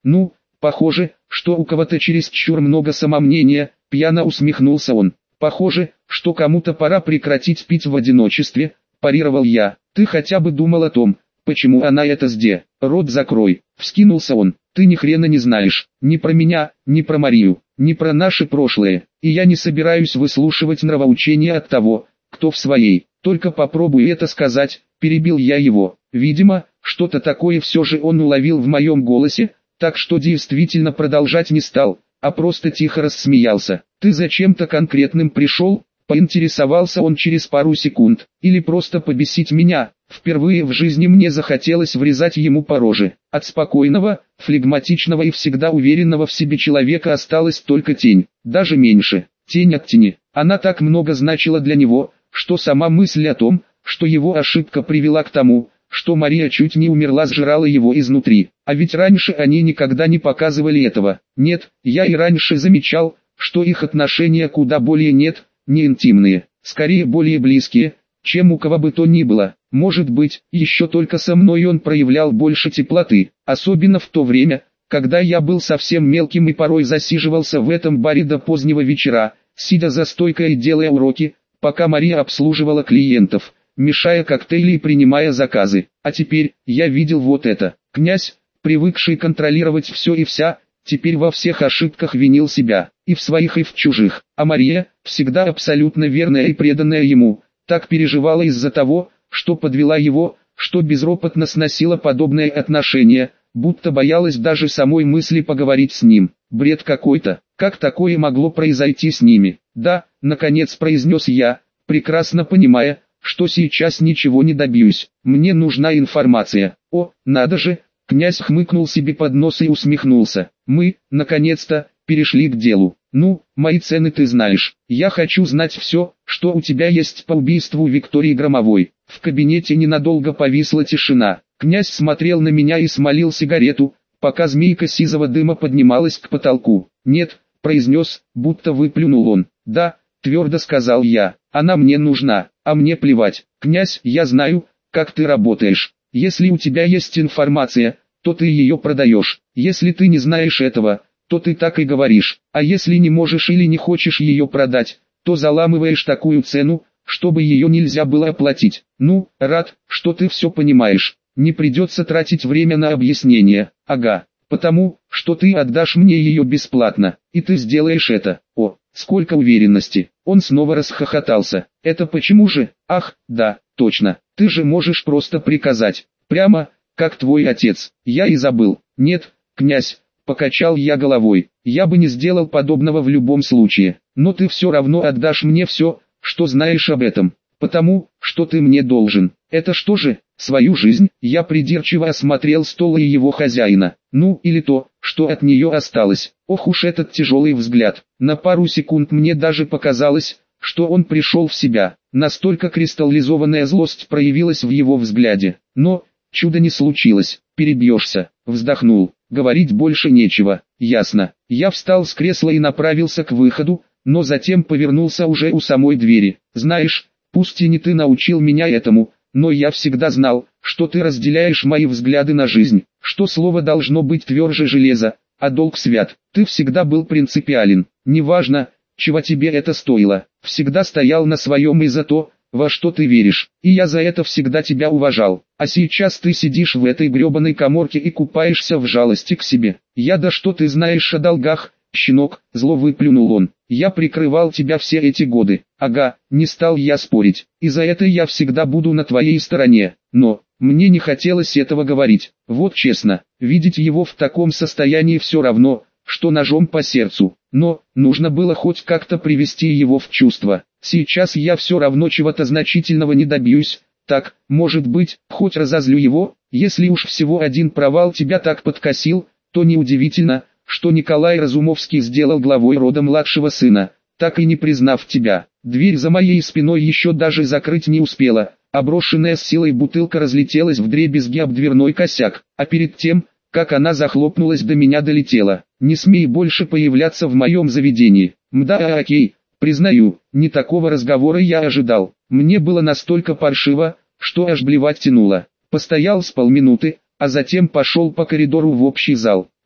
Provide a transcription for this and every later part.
Ну, похоже, что у кого-то чересчур много самомнения, пьяно усмехнулся он. Похоже, что кому-то пора прекратить пить в одиночестве, парировал я. Ты хотя бы думал о том, почему она это сделала? Рот закрой, вскинулся он. Ты ни хрена не знаешь, ни про меня, ни про Марию, ни про наше прошлое, и я не собираюсь выслушивать нравоучения от того, кто в своей. Только попробуй это сказать, перебил я его. Видимо, что-то такое все же он уловил в моем голосе, так что действительно продолжать не стал, а просто тихо рассмеялся. Ты зачем-то конкретным пришел? Поинтересовался он через пару секунд. Или просто побесить меня? Впервые в жизни мне захотелось врезать ему по роже. От спокойного, флегматичного и всегда уверенного в себе человека осталась только тень, даже меньше. Тень от тени. Она так много значила для него, что сама мысль о том, что его ошибка привела к тому, что Мария чуть не умерла, сжирала его изнутри. А ведь раньше они никогда не показывали этого. Нет, я и раньше замечал, что их отношения куда более не интимные, скорее более близкие, чем у кого бы то ни было. Может быть, еще только со мной он проявлял больше теплоты, особенно в то время, когда я был совсем мелким и порой засиживался в этом баре до позднего вечера, сидя за стойкой и делая уроки, пока Мария обслуживала клиентов, мешая коктейли и принимая заказы. А теперь, я видел вот это. Князь, привыкший контролировать все и вся, теперь во всех ошибках винил себя, и в своих, и в чужих. А Мария, всегда абсолютно верная и преданная ему, так переживала из-за того, что подвела его, что безропотно сносила подобные отношения, будто боялась даже самой мысли поговорить с ним. Бред какой-то. Как такое могло произойти с ними? Да, наконец произнес я, прекрасно понимая, что сейчас ничего не добьюсь. Мне нужна информация. О, надо же! Князь хмыкнул себе под нос и усмехнулся. Мы, наконец-то, перешли к делу. Ну, мои цены ты знаешь. Я хочу знать все, что у тебя есть по убийству Виктории Громовой. В кабинете ненадолго повисла тишина. Князь смотрел на меня и смолил сигарету, пока змейка сизого дыма поднималась к потолку. Нет, произнес, будто выплюнул он. Да, твердо сказал я. Она мне нужна, а мне плевать. Князь, я знаю, как ты работаешь. Если у тебя есть информация, то ты ее продаешь. Если ты не знаешь этого, то ты так и говоришь. А если не можешь или не хочешь ее продать, то заламываешь такую цену, чтобы ее нельзя было оплатить. Ну, рад, что ты все понимаешь. Не придется тратить время на объяснение. Ага, потому, что ты отдашь мне ее бесплатно, и ты сделаешь это. О, сколько уверенности. Он снова расхохотался. Это почему же? Ах, да, точно. Ты же можешь просто приказать. Прямо, как твой отец. Я и забыл. Нет, князь, покачал я головой. Я бы не сделал подобного в любом случае. Но ты все равно отдашь мне все, что знаешь об этом. Потому, что ты мне должен. Это что же? Свою жизнь? Я придирчиво осмотрел стол и его хозяина. Ну, или то, что от нее осталось. Ох уж этот тяжелый взгляд. На пару секунд мне даже показалось, что он пришел в себя. Настолько кристаллизованная злость проявилась в его взгляде. Но, чудо не случилось. Перебьешься. Вздохнул. Говорить больше нечего. Ясно. Я встал с кресла и направился к выходу, но затем повернулся уже у самой двери. Знаешь, пусть и не ты научил меня этому, но я всегда знал, что ты разделяешь мои взгляды на жизнь, что слово должно быть тверже железа, а долг свят. Ты всегда был принципиален. Неважно, чего тебе это стоило. Всегда стоял на своем и за то, во что ты веришь. И я за это всегда тебя уважал. А сейчас ты сидишь в этой гребаной каморке и купаешься в жалости к себе. Да что ты знаешь о долгах, щенок, зло выплюнул он. Я прикрывал тебя все эти годы. Ага, не стал я спорить. И за это я всегда буду на твоей стороне. Но, мне не хотелось этого говорить. Вот честно, видеть его в таком состоянии все равно, что ножом по сердцу. Но, нужно было хоть как-то привести его в чувство. Сейчас я все равно чего-то значительного не добьюсь. Так, может быть, хоть разозлю его. Если уж всего один провал тебя так подкосил, то неудивительно, что Николай Разумовский сделал главой рода младшего сына, так и не признав тебя. Дверь за моей спиной еще даже закрыть не успела, а брошенная с силой бутылка разлетелась вдребезги об дверной косяк, а перед тем, как она захлопнулась, до меня долетела. Не смей больше появляться в моем заведении. Мда, окей, признаю, не такого разговора я ожидал. Мне было настолько паршиво, что аж блевать тянуло. Постоял с полминуты, а затем пошел по коридору в общий зал.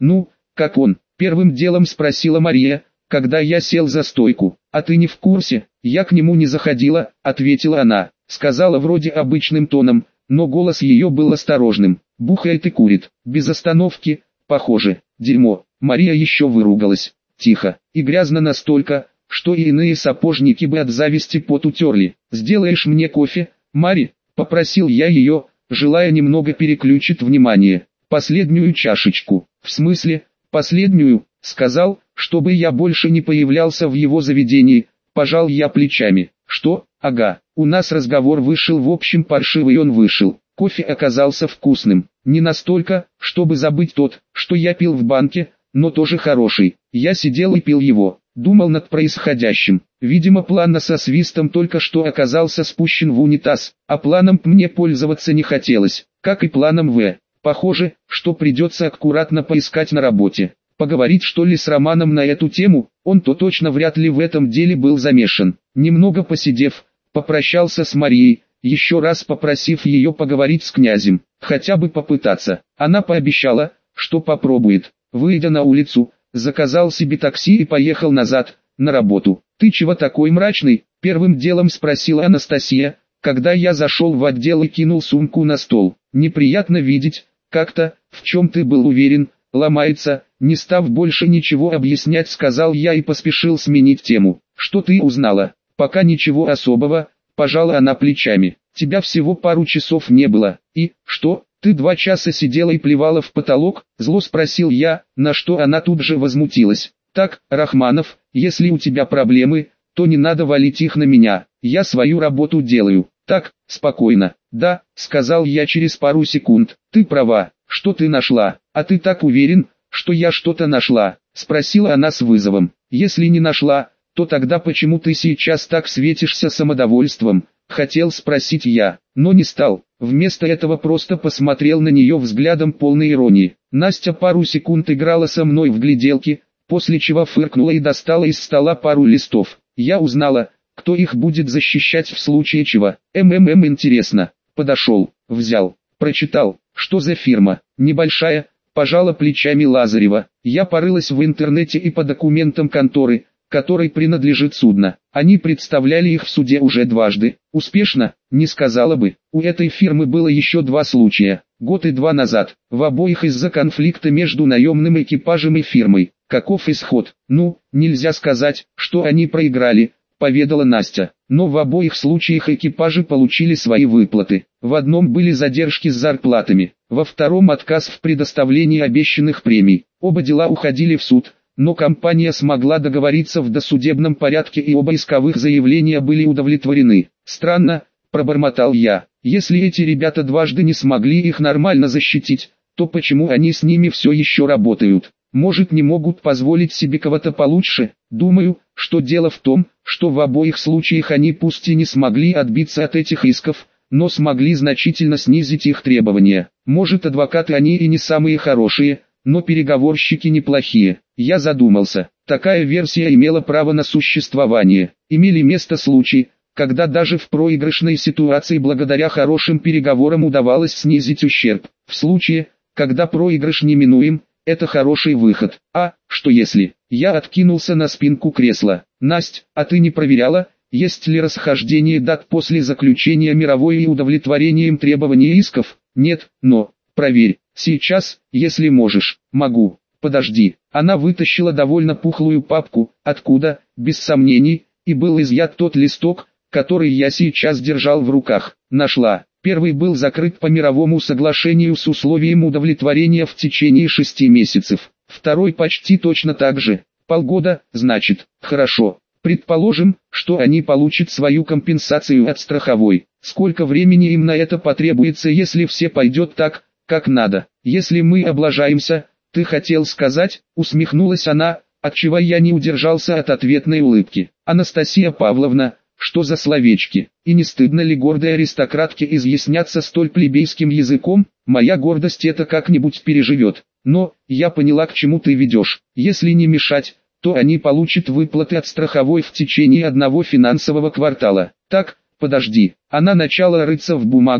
Ну, как он? Первым делом спросила Мария, когда я сел за стойку. А ты не в курсе? Я к нему не заходила, ответила она. Сказала вроде обычным тоном, но голос ее был осторожным. Бухает и курит, без остановки, похоже. Дерьмо. Мария еще выругалась, тихо, и грязно настолько, что и иные сапожники бы от зависти пот утерли. «Сделаешь мне кофе, Мари?» – попросил я ее, желая немного переключить внимание. «Последнюю чашечку». «В смысле, последнюю?» – сказал, чтобы я больше не появлялся в его заведении. Пожал я плечами. «Что? Ага, у нас разговор вышел в общем паршивый, он вышел. Кофе оказался вкусным. Не настолько, чтобы забыть тот, что я пил в банке, но тоже хороший. Я сидел и пил его, думал над происходящим. Видимо, план со свистом только что оказался спущен в унитаз, а планом мне пользоваться не хотелось, как и планом В. Похоже, что придется аккуратно поискать на работе. Поговорить что ли с Романом на эту тему, он-то точно вряд ли в этом деле был замешан. Немного посидев, попрощался с Марией, еще раз попросив ее поговорить с князем, хотя бы попытаться. Она пообещала, что попробует. Выйдя на улицу, заказал себе такси и поехал назад, на работу. «Ты чего такой мрачный?» – первым делом спросила Анастасия, когда я зашел в отдел и кинул сумку на стол. «Неприятно видеть, как-то, в чем ты был уверен, ломается». Не став больше ничего объяснять, сказал я и поспешил сменить тему. «Что ты узнала?» «Пока ничего особого», – пожала она плечами. «Тебя всего пару часов не было. И, что, ты 2 часа сидела и плевала в потолок?» – зло спросил я, на что она тут же возмутилась. «Так, Рахманов, если у тебя проблемы, то не надо валить их на меня. Я свою работу делаю». «Так, спокойно». «Да», – сказал я через пару секунд. «Ты права. Что ты нашла? А ты так уверен, что я что-то нашла?» – спросила она с вызовом. «Если не нашла, то тогда почему ты сейчас так светишься самодовольством?» – хотел спросить я, но не стал. Вместо этого просто посмотрел на нее взглядом полной иронии. Настя пару секунд играла со мной в гляделки, после чего фыркнула и достала из стола пару листов. Я узнала, кто их будет защищать в случае чего. Интересно. Подошел, взял, прочитал. Что за фирма? Небольшая. Пожала плечами Лазарева. Я порылась в интернете и по документам конторы, которой принадлежит судно. Они представляли их в суде уже дважды. Успешно? Не сказала бы. У этой фирмы было еще 2 случая. Год и 2 назад. В обоих из-за конфликта между наемным экипажем и фирмой. Каков исход? Ну, нельзя сказать, что они проиграли, поведала Настя. Но в обоих случаях экипажи получили свои выплаты. В одном были задержки с зарплатами, во втором отказ в предоставлении обещанных премий. Оба дела уходили в суд, но компания смогла договориться в досудебном порядке и оба исковых заявления были удовлетворены. «Странно», – пробормотал я, – «если эти ребята дважды не смогли их нормально защитить, то почему они с ними все еще работают? Может, не могут позволить себе кого-то получше? Думаю, что дело в том, что в обоих случаях они пусть и не смогли отбиться от этих исков, но смогли значительно снизить их требования. Может, адвокаты они и не самые хорошие, но переговорщики неплохие». Я задумался. Такая версия имела право на существование. Имели место случаи, когда даже в проигрышной ситуации благодаря хорошим переговорам удавалось снизить ущерб. В случае, когда проигрыш неминуем, это хороший выход. А, что если? Я откинулся на спинку кресла. «Насть, а ты не проверяла, есть ли расхождение дат после заключения мировой и удовлетворением требований исков?» «Нет, но, проверь, сейчас, если можешь». «Могу. Подожди». Она вытащила довольно пухлую папку, откуда, без сомнений, и был изъят тот листок, который я сейчас держал в руках. Нашла. Первый был закрыт по мировому соглашению с условием удовлетворения в течение 6 месяцев. Второй почти точно так же. Полгода, значит. Хорошо. Предположим, что они получат свою компенсацию от страховой. Сколько времени им на это потребуется, если все пойдет так, как надо? Если мы облажаемся, ты хотел сказать, усмехнулась она, отчего я не удержался от ответной улыбки. Анастасия Павловна, что за словечки? И не стыдно ли гордой аристократке изъясняться столь плебейским языком? Моя гордость это как-нибудь переживет. Но, я поняла, к чему ты ведешь. Если не мешать, то они получат выплаты от страховой в течение 1 финансового квартала. Так, подожди. Она начала рыться в бумагах,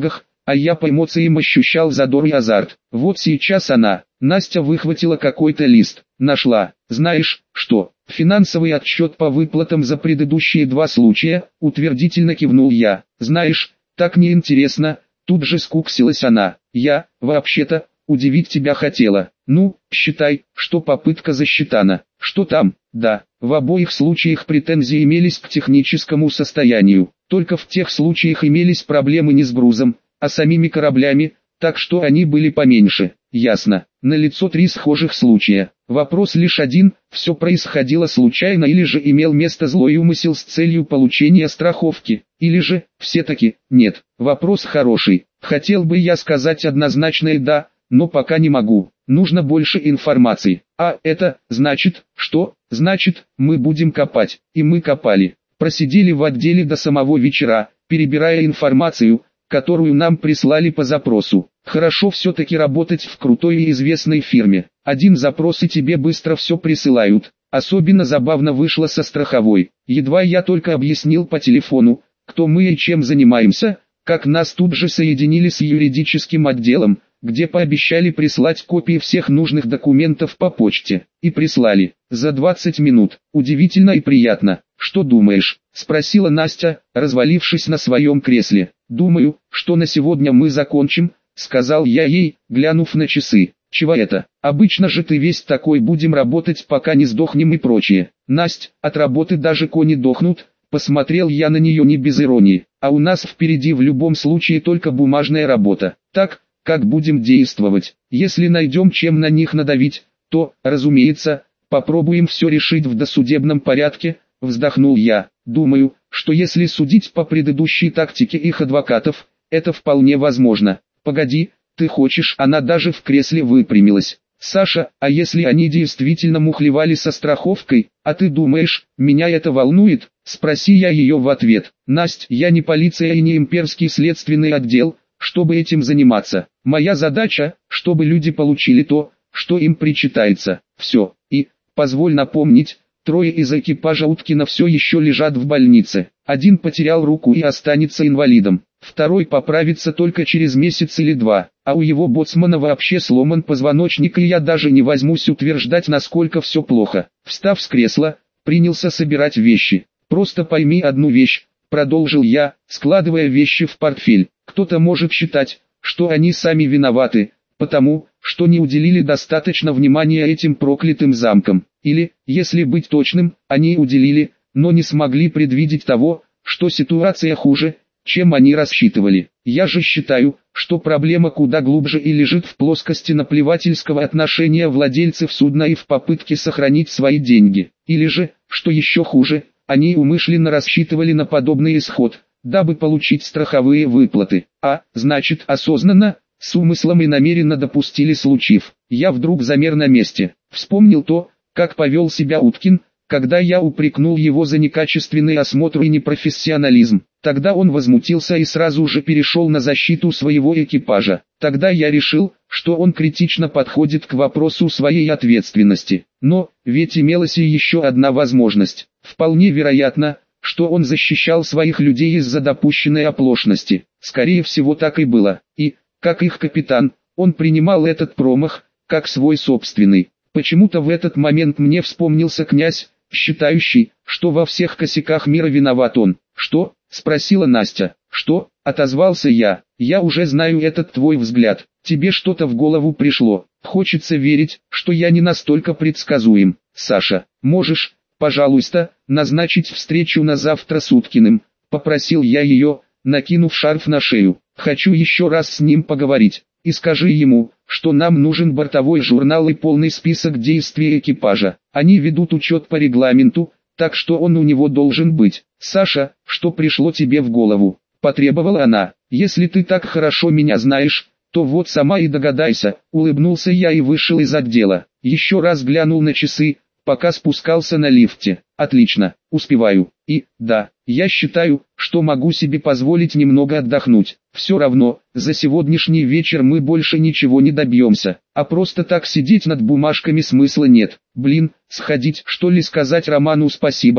а я по эмоциям ощущал задор и азарт. Вот сейчас Настя выхватила какой-то лист, нашла. Знаешь, что? Финансовый отчет по выплатам за предыдущие 2 случая, утвердительно кивнул я. Знаешь, так неинтересно, тут же скуксилась она. Я, вообще-то, удивить тебя хотела. Ну, считай, что попытка засчитана. Что там? Да, в обоих случаях претензии имелись к техническому состоянию. Только в тех случаях имелись проблемы не с грузом, а самими кораблями, так что они были поменьше. Ясно. Налицо 3 схожих случая. Вопрос лишь один: все происходило случайно или же имел место злой умысел с целью получения страховки, или же, все-таки, нет. Вопрос хороший. Хотел бы я сказать однозначное «да», но пока не могу. Нужно больше информации. А это, значит, что? Значит, мы будем копать. И мы копали. Просидели в отделе до самого вечера, перебирая информацию, которую нам прислали по запросу. Хорошо все-таки работать в крутой и известной фирме. Один запрос и тебе быстро все присылают. Особенно забавно вышло со страховой. Едва я только объяснил по телефону, кто мы и чем занимаемся, как нас тут же соединили с юридическим отделом, где пообещали прислать копии всех нужных документов по почте. И прислали. За 20 минут. Удивительно и приятно. «Что думаешь?» – спросила Настя, развалившись на своем кресле. «Думаю, что на сегодня мы закончим», – сказал я ей, глянув на часы. «Чего это? Обычно же ты весь такой: будем работать, пока не сдохнем и прочее». «Насть, от работы даже кони дохнут», – посмотрел я на нее не без иронии. «А у нас впереди в любом случае только бумажная работа. Так, как будем действовать? Если найдем чем на них надавить, то, разумеется, попробуем все решить в досудебном порядке», – вздохнул я. «Думаю, что если судить по предыдущей тактике их адвокатов, это вполне возможно». «Погоди, ты хочешь?» Она даже в кресле выпрямилась. «Саша, а если они действительно мухлевали со страховкой, а ты думаешь, меня это волнует?» Спроси я ее в ответ. «Насть, я не полиция и не имперский следственный отдел, чтобы этим заниматься. Моя задача, чтобы люди получили то, что им причитается. Все. И, позволь напомнить, 3 из экипажа Уткина все еще лежат в больнице. Один потерял руку и останется инвалидом. 2 поправится только через месяц или 2, а у его боцмана вообще сломан позвоночник, и я даже не возьмусь утверждать, насколько все плохо». Встав с кресла, принялся собирать вещи. «Просто пойми одну вещь», — продолжил я, складывая вещи в портфель. «Кто-то может считать, что они сами виноваты, потому что не уделили достаточно внимания этим проклятым замкам. Или, если быть точным, они уделили, но не смогли предвидеть того, что ситуация хуже, чем они рассчитывали. Я же считаю, что проблема куда глубже и лежит в плоскости наплевательского отношения владельцев судна и в попытке сохранить свои деньги. Или же, что еще хуже, они умышленно рассчитывали на подобный исход, дабы получить страховые выплаты. А, значит, осознанно, с умыслом и намеренно допустили случив. Я вдруг замер на месте. Вспомнил то, как повел себя Уткин, когда я упрекнул его за некачественный осмотр и непрофессионализм. Тогда он возмутился и сразу же перешел на защиту своего экипажа. Тогда я решил, что он критично подходит к вопросу своей ответственности. Но, ведь имелась и еще одна возможность. Вполне вероятно, что он защищал своих людей из-за допущенной оплошности. Скорее всего, так и было. И, как их капитан, он принимал этот промах, как свой собственный. Почему-то в этот момент мне вспомнился князь, считающий, что во всех косяках мира виноват он. «Что?» – спросила Настя. «Что?» – отозвался я. «Я уже знаю этот твой взгляд. Тебе что-то в голову пришло. Хочется верить, что я не настолько предсказуем. Саша, можешь, пожалуйста, назначить встречу на завтра с Уткиным?» – попросил я ее, накинув шарф на шею. «Хочу еще раз с ним поговорить. И скажи ему, что нам нужен бортовой журнал и полный список действий экипажа. Они ведут учет по регламенту, так что он у него должен быть». «Саша, что пришло тебе в голову?» – потребовала она. «Если ты так хорошо меня знаешь, то вот сама и догадайся», – улыбнулся я и вышел из отдела. Еще раз глянул на часы, пока спускался на лифте. «Отлично, успеваю. И, да, я считаю, что могу себе позволить немного отдохнуть. Все равно, за сегодняшний вечер мы больше ничего не добьемся, а просто так сидеть над бумажками смысла нет. Блин, сходить, что ли, сказать Роману спасибо,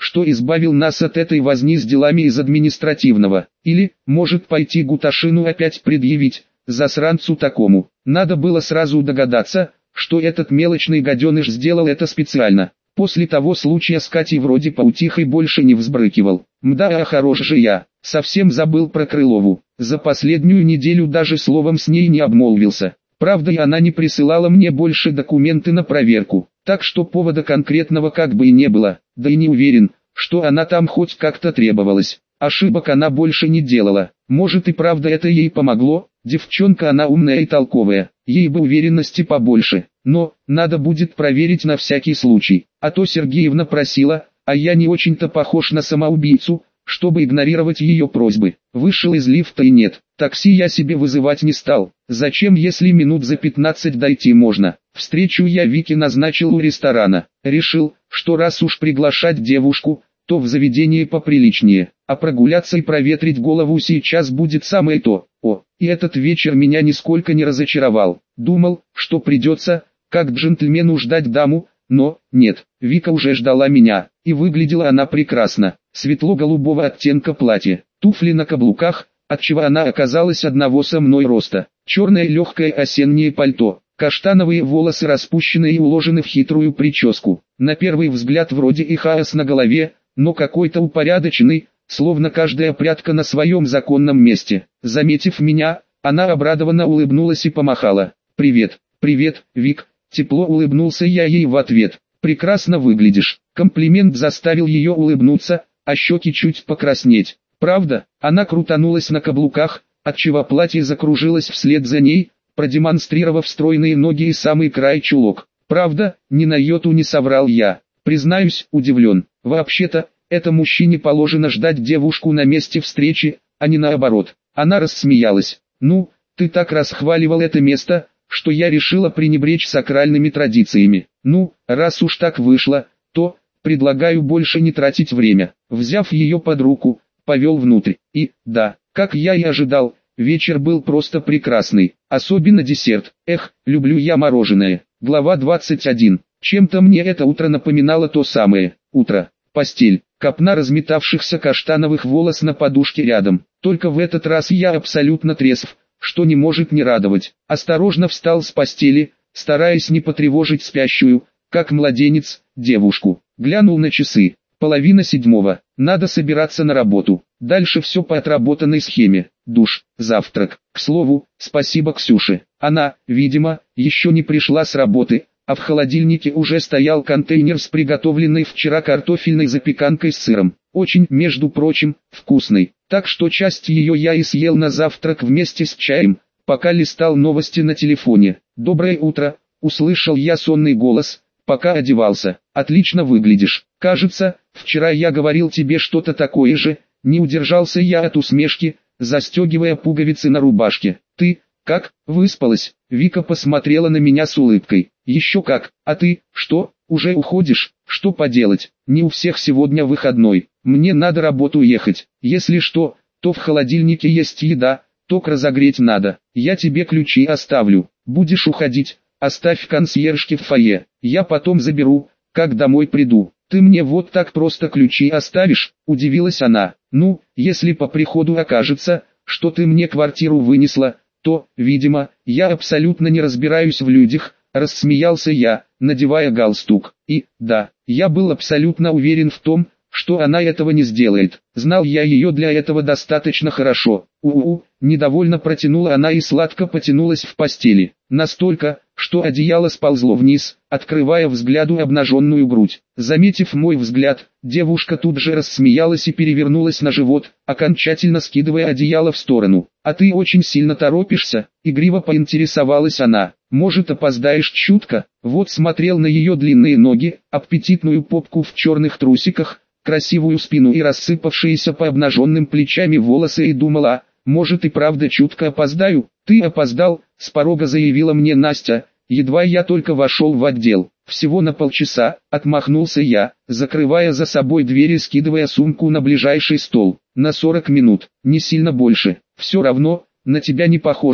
что избавил нас от этой возни с делами из административного. Или, может, пойти Гуташину опять предъявить, засранцу такому. Надо было сразу догадаться, что этот мелочный гаденыш сделал это специально. После того случая с Катей вроде поутих и больше не взбрыкивал. Мда, а хорош же я, совсем забыл про Крылову. За последнюю неделю даже словом с ней не обмолвился. Правда, и она не присылала мне больше документы на проверку, так что повода конкретного как бы и не было, да и не уверен, что она там хоть как-то требовалась. Ошибок она больше не делала. Может и правда это ей помогло, девчонка она умная и толковая, ей бы уверенности побольше. Но, надо будет проверить на всякий случай, а то Сергеевна просила, а я не очень-то похож на самоубийцу, чтобы игнорировать ее просьбы. Вышел из лифта и нет, такси я себе вызывать не стал. Зачем, если минут за 15 дойти можно? Встречу я Вике назначил у ресторана. Решил, что раз уж приглашать девушку, то в заведении поприличнее, а прогуляться и проветрить голову сейчас будет самое то. И этот вечер меня нисколько не разочаровал. Думал, что придется, как джентльмену, ждать даму, но, нет, Вика уже ждала меня, и выглядела она прекрасно. Светло-голубого оттенка платье, туфли на каблуках, отчего она оказалась одного со мной роста, черное легкое осеннее пальто, каштановые волосы распущены и уложены в хитрую прическу. На первый взгляд вроде и хаос на голове, но какой-то упорядоченный, словно каждая прядка на своем законном месте. Заметив меня, она обрадованно улыбнулась и помахала. «Привет, привет, Вик», тепло улыбнулся я ей в ответ. «Прекрасно выглядишь». Комплимент заставил ее улыбнуться, а щеки чуть покраснеть. Правда, она крутанулась на каблуках, отчего платье закружилось вслед за ней, продемонстрировав стройные ноги и самый край чулок. Правда, ни на йоту не соврал я. Признаюсь, удивлен. Вообще-то, это мужчине положено ждать девушку на месте встречи, а не наоборот. Она рассмеялась. «Ну, ты так расхваливал это место, что я решила пренебречь сакральными традициями. Ну, раз уж так вышло, то предлагаю больше не тратить время». Взяв ее под руку, повел внутрь. И, да, как я и ожидал, вечер был просто прекрасный. Особенно десерт. Эх, люблю я мороженое. Глава 21. Чем-то мне это утро напоминало то самое. Утро. Постель. Копна разметавшихся каштановых волос на подушке рядом. Только в этот раз я абсолютно трезв, что не может не радовать. Осторожно встал с постели, стараясь не потревожить спящую, как младенец, девушку. Глянул на часы. 6:30. Надо собираться на работу. Дальше все по отработанной схеме. Душ, завтрак. К слову, спасибо Ксюше. Она, видимо, еще не пришла с работы, а в холодильнике уже стоял контейнер с приготовленной вчера картофельной запеканкой с сыром. Очень, между прочим, вкусной. Так что часть ее я и съел на завтрак вместе с чаем, пока листал новости на телефоне. «Доброе утро», — услышал я сонный голос, пока одевался. «Отлично выглядишь. Кажется, вчера я говорил тебе что-то такое же». Не удержался я от усмешки, застегивая пуговицы на рубашке. «Ты, как, выспалась?» Вика посмотрела на меня с улыбкой. «Еще как. А ты, что, уже уходишь? Что поделать, не у всех сегодня выходной. Мне надо работу ехать. Если что, то в холодильнике есть еда, ток разогреть надо. Я тебе ключи оставлю. Будешь уходить, оставь в консьержке в фойе. Я потом заберу, как домой приду». «Ты мне вот так просто ключи оставишь?» – удивилась она. «Ну, если по приходу окажется, что ты мне квартиру вынесла, то, видимо, я абсолютно не разбираюсь в людях», – рассмеялся я, надевая галстук. И, да, я был абсолютно уверен в том, что она этого не сделает. Знал я ее для этого достаточно хорошо. Недовольно протянула она и сладко потянулась в постели. Настолько, что одеяло сползло вниз, открывая взгляду обнаженную грудь. Заметив мой взгляд, девушка тут же рассмеялась и перевернулась на живот, окончательно скидывая одеяло в сторону. «А ты очень сильно торопишься?» — игриво поинтересовалась она. «Может, опоздаешь чутко?» Вот смотрел на ее длинные ноги, аппетитную попку в черных трусиках, красивую спину и рассыпавшиеся по обнаженным плечами волосы и думала, может и правда чутко опоздаю. «Ты опоздал», — с порога заявила мне Настя, едва я только вошел в отдел. «Всего на полчаса», — отмахнулся я, закрывая за собой дверь и скидывая сумку на ближайший стол. «На 40 минут, не сильно больше. Все равно, на тебя не похоже», —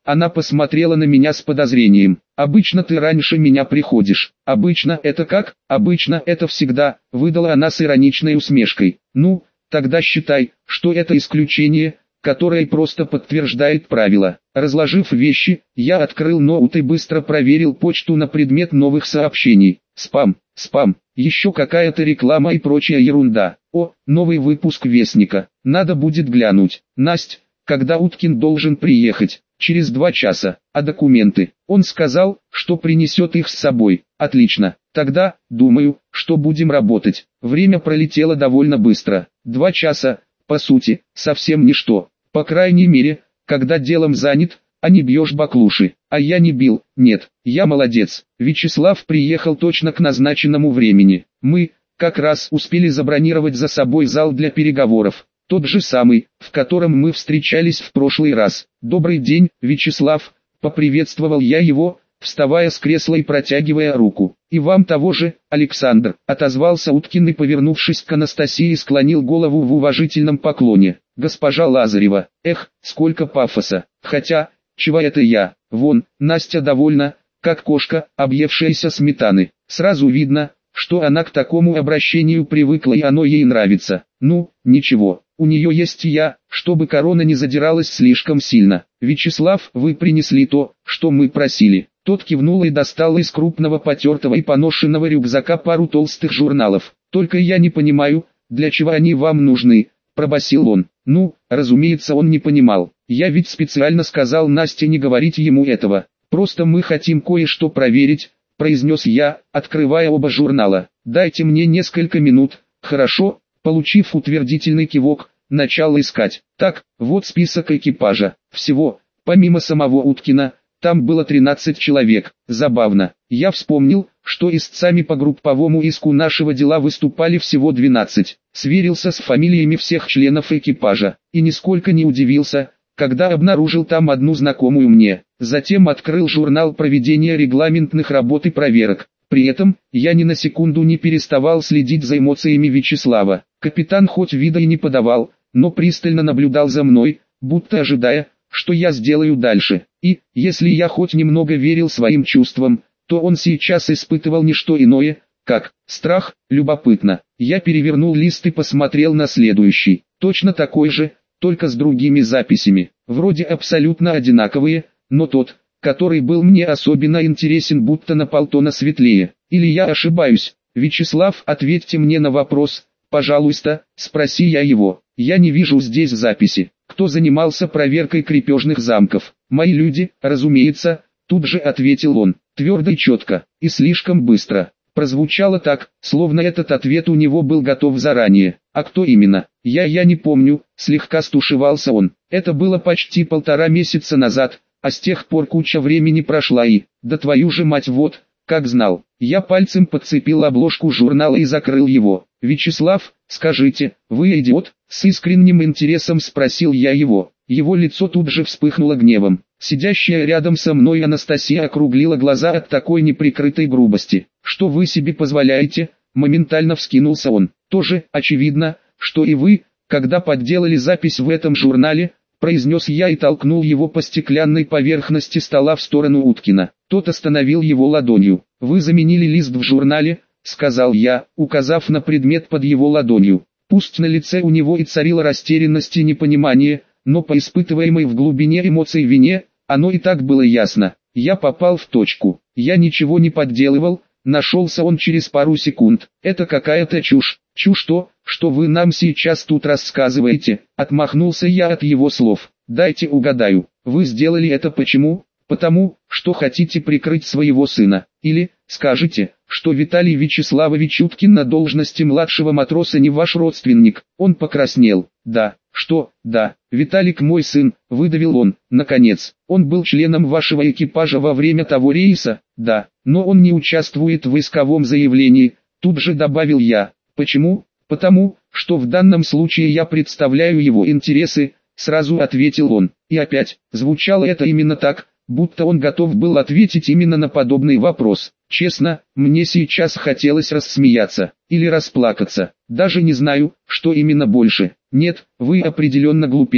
Она посмотрела на меня с подозрением. «Обычно ты раньше меня приходишь». «Обычно это как?» «Обычно это всегда», выдала она с ироничной усмешкой. «Ну, тогда считай, что это исключение, которое просто подтверждает правило». Разложив вещи, я открыл ноут и быстро проверил почту на предмет новых сообщений. Спам, спам, еще какая-то реклама и прочая ерунда. О, новый выпуск Вестника. Надо будет глянуть. Насть, когда Уткин должен приехать? Через 2 часа. А документы? Он сказал, что принесет их с собой. Отлично. Тогда, думаю, что будем работать. Время пролетело довольно быстро. 2 часа, по сути, совсем ничто. По крайней мере, когда делом занят, а не бьешь баклуши. А я не бил, нет, я молодец. Вячеслав приехал точно к назначенному времени. Мы, как раз успели забронировать за собой зал для переговоров. Тот же самый, в котором мы встречались в прошлый раз. «Добрый день, Вячеслав», — поприветствовал я его, вставая с кресла и протягивая руку. «И вам того же, Александр», — отозвался Уткин и, повернувшись к Анастасии, склонил голову в уважительном поклоне. «Госпожа Лазарева, эх, сколько пафоса, хотя, чего это я, вон, Настя довольна, как кошка, объевшаяся сметаны. Сразу видно, что она к такому обращению привыкла и оно ей нравится. Ну, ничего, у нее есть и я, чтобы корона не задиралась слишком сильно. Вячеслав, вы принесли то, что мы просили». Тот кивнул и достал из крупного потертого и поношенного рюкзака пару толстых журналов. «Только я не понимаю, для чего они вам нужны», — пробасил он. Ну, разумеется, он не понимал. Я ведь специально сказал Насте не говорить ему этого. «Просто мы хотим кое-что проверить», — произнес я, открывая оба журнала. «Дайте мне несколько минут». «Хорошо», — получив утвердительный кивок, начал искать. Так, вот список экипажа. Всего, помимо самого Уткина, там было 13 человек. Забавно. Я вспомнил, что истцами по групповому иску нашего дела выступали всего 12. Сверился с фамилиями всех членов экипажа. И нисколько не удивился, когда обнаружил там одну знакомую мне. Затем открыл журнал проведения регламентных работ и проверок. При этом, я ни на секунду не переставал следить за эмоциями Вячеслава. Капитан хоть вида и не подавал, но пристально наблюдал за мной, будто ожидая, что я сделаю дальше. И, если я хоть немного верил своим чувствам, то он сейчас испытывал не что иное, как страх. Любопытно. Я перевернул лист и посмотрел на следующий. Точно такой же, только с другими записями. Вроде абсолютно одинаковые, но тот, который был мне особенно интересен, будто на полтона светлее. Или я ошибаюсь? Вячеслав, ответьте мне на вопрос, пожалуйста, спроси я его. Я не вижу здесь записи. Кто занимался проверкой крепежных замков? Мои люди, разумеется, тут же ответил он, твердо и четко, и слишком быстро. Прозвучало так, словно этот ответ у него был готов заранее. А кто именно? Я не помню, слегка стушевался он. Это было почти 1,5 месяца назад, а с тех пор куча времени прошла и, да твою же мать, вот, как знал. Я пальцем подцепил обложку журнала и закрыл его. «Вячеслав, скажите, вы идиот?» С искренним интересом спросил я его. Его лицо тут же вспыхнуло гневом. Сидящая рядом со мной Анастасия округлила глаза от такой неприкрытой грубости. «Что вы себе позволяете?» Моментально вскинулся он. «Тоже очевидно, что и вы, когда подделали запись в этом журнале», произнес я и толкнул его по стеклянной поверхности стола в сторону Уткина. Тот остановил его ладонью. «Вы заменили лист в журнале», — сказал я, указав на предмет под его ладонью. Пусть на лице у него и царила растерянность и непонимание, но по испытываемой в глубине эмоций вине, оно и так было ясно. Я попал в точку. Я ничего не подделывал, нашелся он через пару секунд. «Это какая-то чушь». «Чушь то, что вы нам сейчас тут рассказываете», — отмахнулся я от его слов. «Дайте угадаю, вы сделали это почему?» «Потому, что хотите прикрыть своего сына. Или, скажите, что Виталий Вячеславович Уткин на должности младшего матроса не ваш родственник». Он покраснел. «Да, что, да, Виталик мой сын», — выдавил он, наконец. «Он был членом вашего экипажа во время того рейса?» «Да, но он не участвует в исковом заявлении», — тут же добавил я. «Почему?» «Потому, что в данном случае я представляю его интересы», — сразу ответил он. И опять, звучало это именно так, будто он готов был ответить именно на подобный вопрос. Честно, мне сейчас хотелось рассмеяться, или расплакаться. Даже не знаю, что именно больше. «Нет, вы определенно глупец», —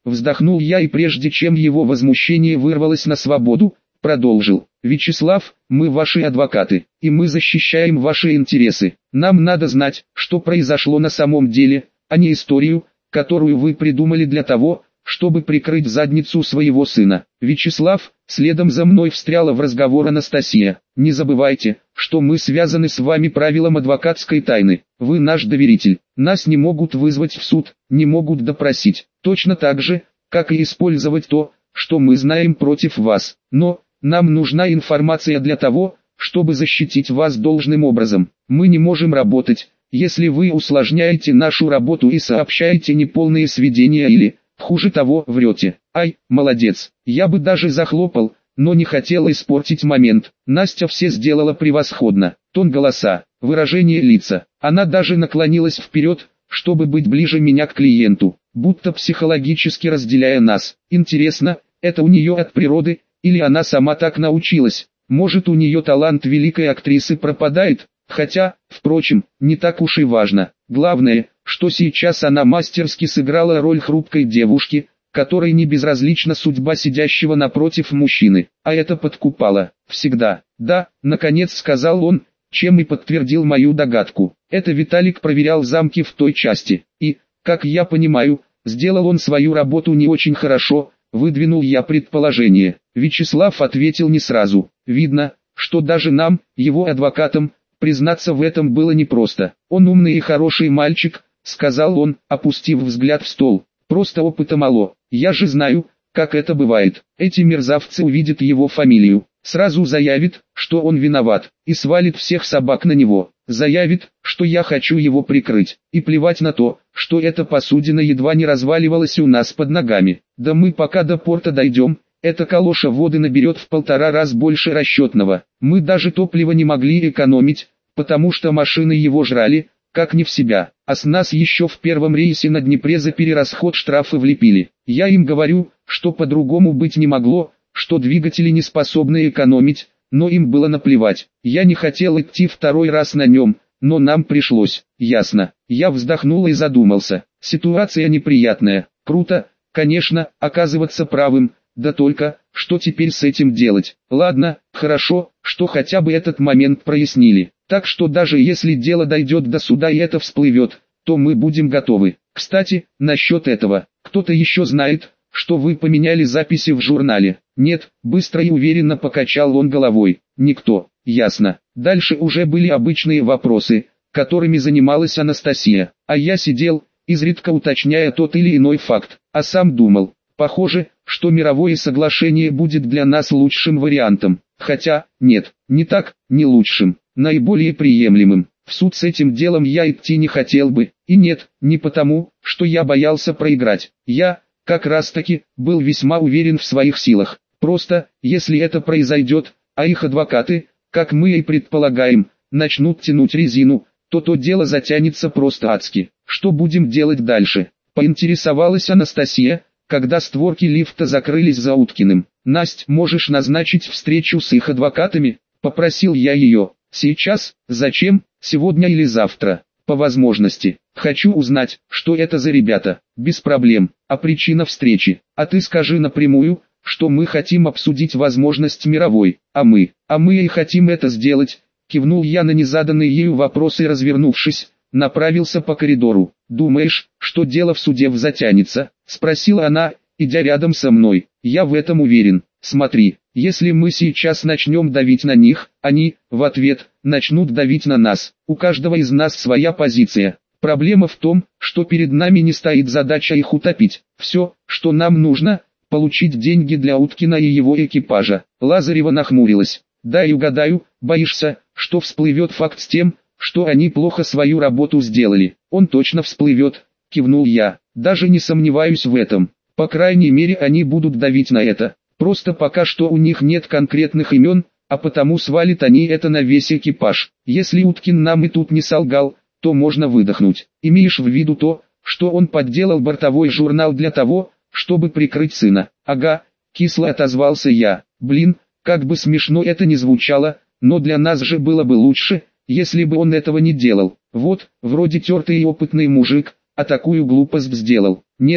Вздохнул я и прежде чем его возмущение вырвалось на свободу, продолжил. Вячеслав, мы ваши адвокаты, и мы защищаем ваши интересы. Нам надо знать, что произошло на самом деле, а не историю, которую вы придумали для того, чтобы прикрыть задницу своего сына. Вячеслав, следом за мной встряла в разговор Анастасия. Не забывайте, что мы связаны с вами правилом адвокатской тайны. Вы наш доверитель. Нас не могут вызвать в суд, не могут допросить. Точно так же, как и использовать то, что мы знаем против вас. Но нам нужна информация для того, чтобы защитить вас должным образом. Мы не можем работать, если вы усложняете нашу работу и сообщаете неполные сведения или, хуже того, врете. Ай, молодец. Я бы даже захлопал, но не хотел испортить момент. Настя все сделала превосходно. Тон голоса, выражение лица. Она даже наклонилась вперед, чтобы быть ближе меня к клиенту, будто психологически разделяя нас. Интересно, это у нее от природы, или она сама так научилась? Может, у нее талант великой актрисы пропадает? Хотя, впрочем, не так уж и важно. Главное, что сейчас она мастерски сыграла роль хрупкой девушки, которой не безразлична судьба сидящего напротив мужчины. А это подкупало. Всегда. Да, наконец сказал он, чем и подтвердил мою догадку. Это Виталик проверял замки в той части. И, как я понимаю, сделал он свою работу не очень хорошо, выдвинул я предположение. Вячеслав ответил не сразу. Видно, что даже нам, его адвокатам, признаться в этом было непросто. Он умный и хороший мальчик, сказал он, опустив взгляд в стол. Просто опыта мало. Я же знаю, как это бывает. Эти мерзавцы увидят его фамилию, сразу заявит, что он виноват, и свалит всех собак на него. Заявит, что я хочу его прикрыть, и плевать на то, что эта посудина едва не разваливалась у нас под ногами. Да мы пока до порта дойдем, эта калоша воды наберет в 1,5 раза больше расчетного. Мы даже топливо не могли экономить, потому что машины его жрали, как не в себя. А с нас еще в первом рейсе на Днепре за перерасход штрафы влепили. Я им говорю, что по-другому быть не могло, что двигатели не способны экономить, но им было наплевать. Я не хотел идти второй раз на нем, но нам пришлось. Ясно. Я вздохнул и задумался. Ситуация неприятная. Круто, конечно, оказываться правым. Да только, что теперь с этим делать? Ладно, хорошо, что хотя бы этот момент прояснили. Так что даже если дело дойдет до суда и это всплывет, то мы будем готовы. Кстати, насчет этого, кто-то еще знает, что вы поменяли записи в журнале? Нет, быстро и уверенно покачал он головой. Никто. Ясно. Дальше уже были обычные вопросы, которыми занималась Анастасия. А я сидел, изредка уточняя тот или иной факт, а сам думал. Похоже, что мировое соглашение будет для нас лучшим вариантом. Хотя, нет, не так, не лучшим, наиболее приемлемым. В суд с этим делом я идти не хотел бы. И нет, не потому, что я боялся проиграть. Я, как раз таки, был весьма уверен в своих силах. Просто, если это произойдет, а их адвокаты, как мы и предполагаем, начнут тянуть резину, то дело затянется просто адски. Что будем делать дальше? Поинтересовалась Анастасия, когда створки лифта закрылись за Уткиным. «Насть, можешь назначить встречу с их адвокатами?» – попросил я ее. «Сейчас? Зачем? Сегодня или завтра?» «По возможности. Хочу узнать, что это за ребята». «Без проблем. А причина встречи? А ты скажи напрямую, что мы хотим обсудить возможность мировой. А мы и хотим это сделать». Кивнул я на незаданный ею вопрос и, развернувшись, направился по коридору. «Думаешь, что дело в суде затянется?» – спросила она, идя рядом со мной. «Я в этом уверен. Смотри, если мы сейчас начнем давить на них, они, в ответ, начнут давить на нас. У каждого из нас своя позиция. Проблема в том, что перед нами не стоит задача их утопить. Все, что нам нужно, получить деньги для Уткина и его экипажа». Лазарева нахмурилась. «Дай угадаю, боишься, что всплывет факт с тем, что они плохо свою работу сделали?» «Он точно всплывет», — кивнул я. «Даже не сомневаюсь в этом. По крайней мере, они будут давить на это. Просто пока что у них нет конкретных имен, а потому свалят они это на весь экипаж. Если Уткин нам и тут не солгал, то можно выдохнуть. Имеешь в виду то, что он подделал бортовой журнал для того, чтобы прикрыть сына?» «Ага», — кисло отозвался я. «Блин, как бы смешно это ни звучало, но для нас же было бы лучше, если бы он этого не делал. Вот, вроде тертый и опытный мужик, а такую глупость сделал. Нет,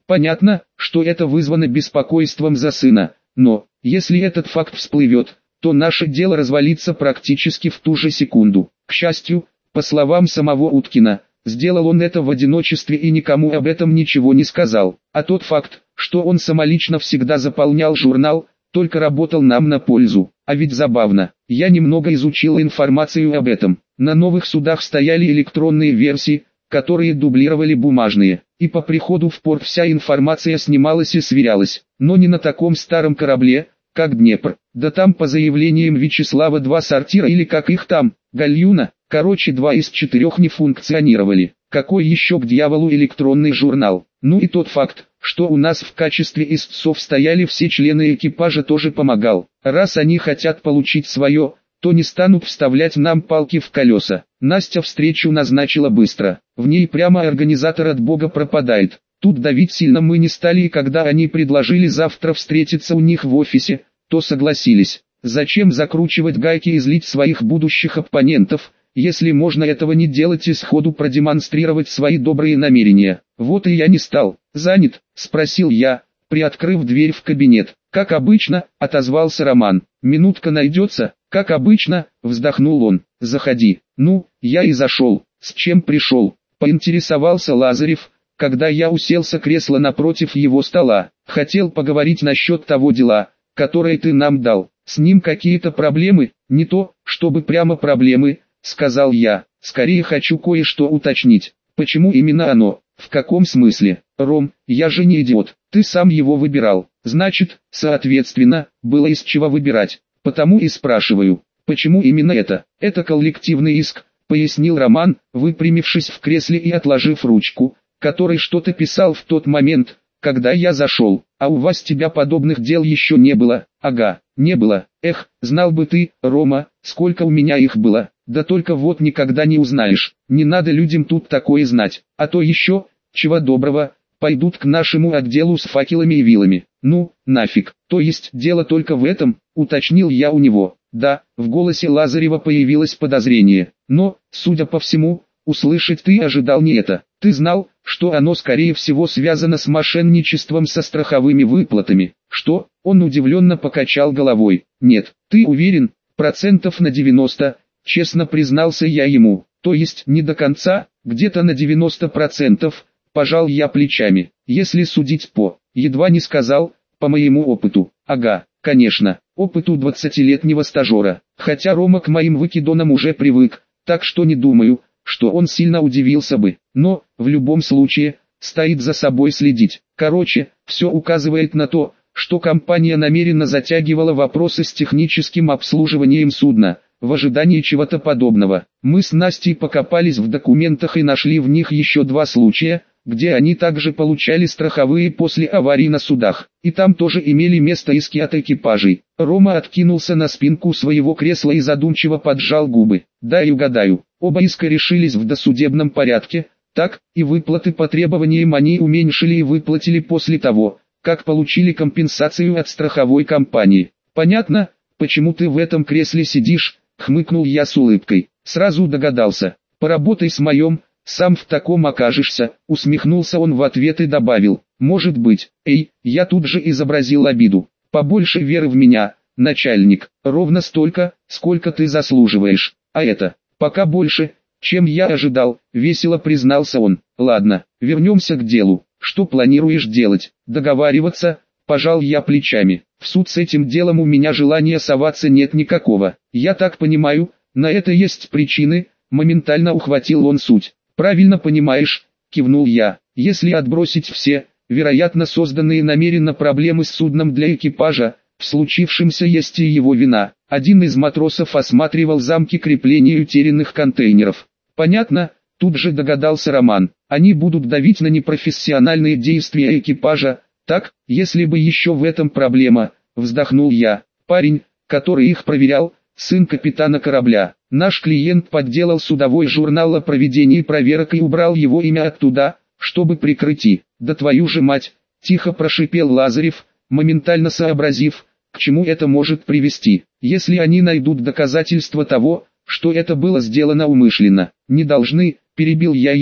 Понятно, что это вызвано беспокойством за сына, но, если этот факт всплывет, то наше дело развалится практически в ту же секунду. К счастью, по словам самого Уткина, сделал он это в одиночестве и никому об этом ничего не сказал. А тот факт, что он самолично всегда заполнял журнал, только работал нам на пользу. А ведь забавно, я немного изучил информацию об этом. На новых судах стояли электронные версии, которые дублировали бумажные, и по приходу в порт вся информация снималась и сверялась, но не на таком старом корабле, как Днепр, да там по заявлениям Вячеслава 2 сортира или как их там, гальюна, короче 2 из 4 не функционировали. Какой еще к дьяволу электронный журнал? Ну и тот факт, что у нас в качестве истцов стояли все члены экипажа, тоже помогал. Раз они хотят получить свое, то не станут вставлять нам палки в колеса. Настя встречу назначила быстро, в ней прямо организатор от Бога пропадает. Тут давить сильно мы не стали, и когда они предложили завтра встретиться у них в офисе, то согласились. Зачем закручивать гайки и злить своих будущих оппонентов, если можно этого не делать и сходу продемонстрировать свои добрые намерения? Вот и я не стал. «Занят?» – спросил я, приоткрыв дверь в кабинет. «Как обычно», – отозвался Роман. «Минутка найдется?» «Как обычно», – вздохнул он. «Заходи». «Ну, я и зашел». «С чем пришел?» – поинтересовался Лазарев, когда я уселся в кресло напротив его стола. «Хотел поговорить насчет того дела, которое ты нам дал. С ним какие-то проблемы?» «Не то, чтобы прямо проблемы», — сказал я. «Скорее хочу кое-что уточнить. Почему именно оно? В каком смысле? Ром, я же не идиот. Ты сам его выбирал. Значит, соответственно, было из чего выбирать. Потому и спрашиваю, почему именно это? Это коллективный иск», — пояснил Роман, выпрямившись в кресле и отложив ручку, который что-то писал в тот момент, когда я зашел. «А у вас тебя подобных дел еще не было?» «Ага, не было. Эх, знал бы ты, Рома, сколько у меня их было. Да только вот никогда не узнаешь. Не надо людям тут такое знать. А то еще, чего доброго, пойдут к нашему отделу с факелами и вилами». «Ну, нафиг. То есть дело только в этом?» — уточнил я у него. «Да», — в голосе Лазарева появилось подозрение. «Но, судя по всему, услышать ты ожидал не это. Ты знал, что оно скорее всего связано с мошенничеством со страховыми выплатами?» «Что?» — он удивленно покачал головой. «Нет, ты уверен?» «Процентов на 90, честно признался я ему. «То есть не до конца, где-то на 90%, пожал я плечами. «Если судить по...» едва не сказал, «по моему опыту». «Ага, конечно, опыту 20-летнего стажера. Хотя Рома к моим выкидонам уже привык, так что не думаю, что он сильно удивился бы. Но, в любом случае, стоит за собой следить. Короче, все указывает на то, что компания намеренно затягивала вопросы с техническим обслуживанием судна, в ожидании чего-то подобного. Мы с Настей покопались в документах и нашли в них еще 2 случая, где они также получали страховые после аварий на судах. И там тоже имели место иски от экипажей». Рома откинулся на спинку своего кресла и задумчиво поджал губы. «Дай угадаю, оба иска решились в досудебном порядке, так, и выплаты по требованиям они уменьшили и выплатили после того, как получили компенсацию от страховой компании. Понятно, почему ты в этом кресле сидишь?» — хмыкнул я с улыбкой. «Сразу догадался. Поработай с моем, сам в таком окажешься», — усмехнулся он в ответ и добавил. «Может быть». «Эй», я тут же изобразил обиду. «Побольше веры в меня, начальник, ровно столько, сколько ты заслуживаешь. А это, пока больше, чем я ожидал», — весело признался он. «Ладно, вернемся к делу. Что планируешь делать?» «Договариваться», — пожал я плечами. «В суд с этим делом у меня желания соваться нет никакого. Я так понимаю, на это есть причины», — моментально ухватил он суть. «Правильно понимаешь», — кивнул я. «Если отбросить все, вероятно созданные намеренно проблемы с судном для экипажа, в случившемся есть и его вина». Один из матросов осматривал замки крепления утерянных контейнеров. «Понятно», — тут же догадался Роман. «Они будут давить на непрофессиональные действия экипажа». «Так, если бы еще в этом проблема», — вздохнул я. «Парень, который их проверял, сын капитана корабля. Наш клиент подделал судовой журнал о проведении проверок и убрал его имя оттуда, чтобы прикрыть. Да твою же мать!» — тихо прошипел Лазарев, моментально сообразив, к чему это может привести. «Если они найдут доказательства того, что это было сделано умышленно». «Не должны», — перебил я его.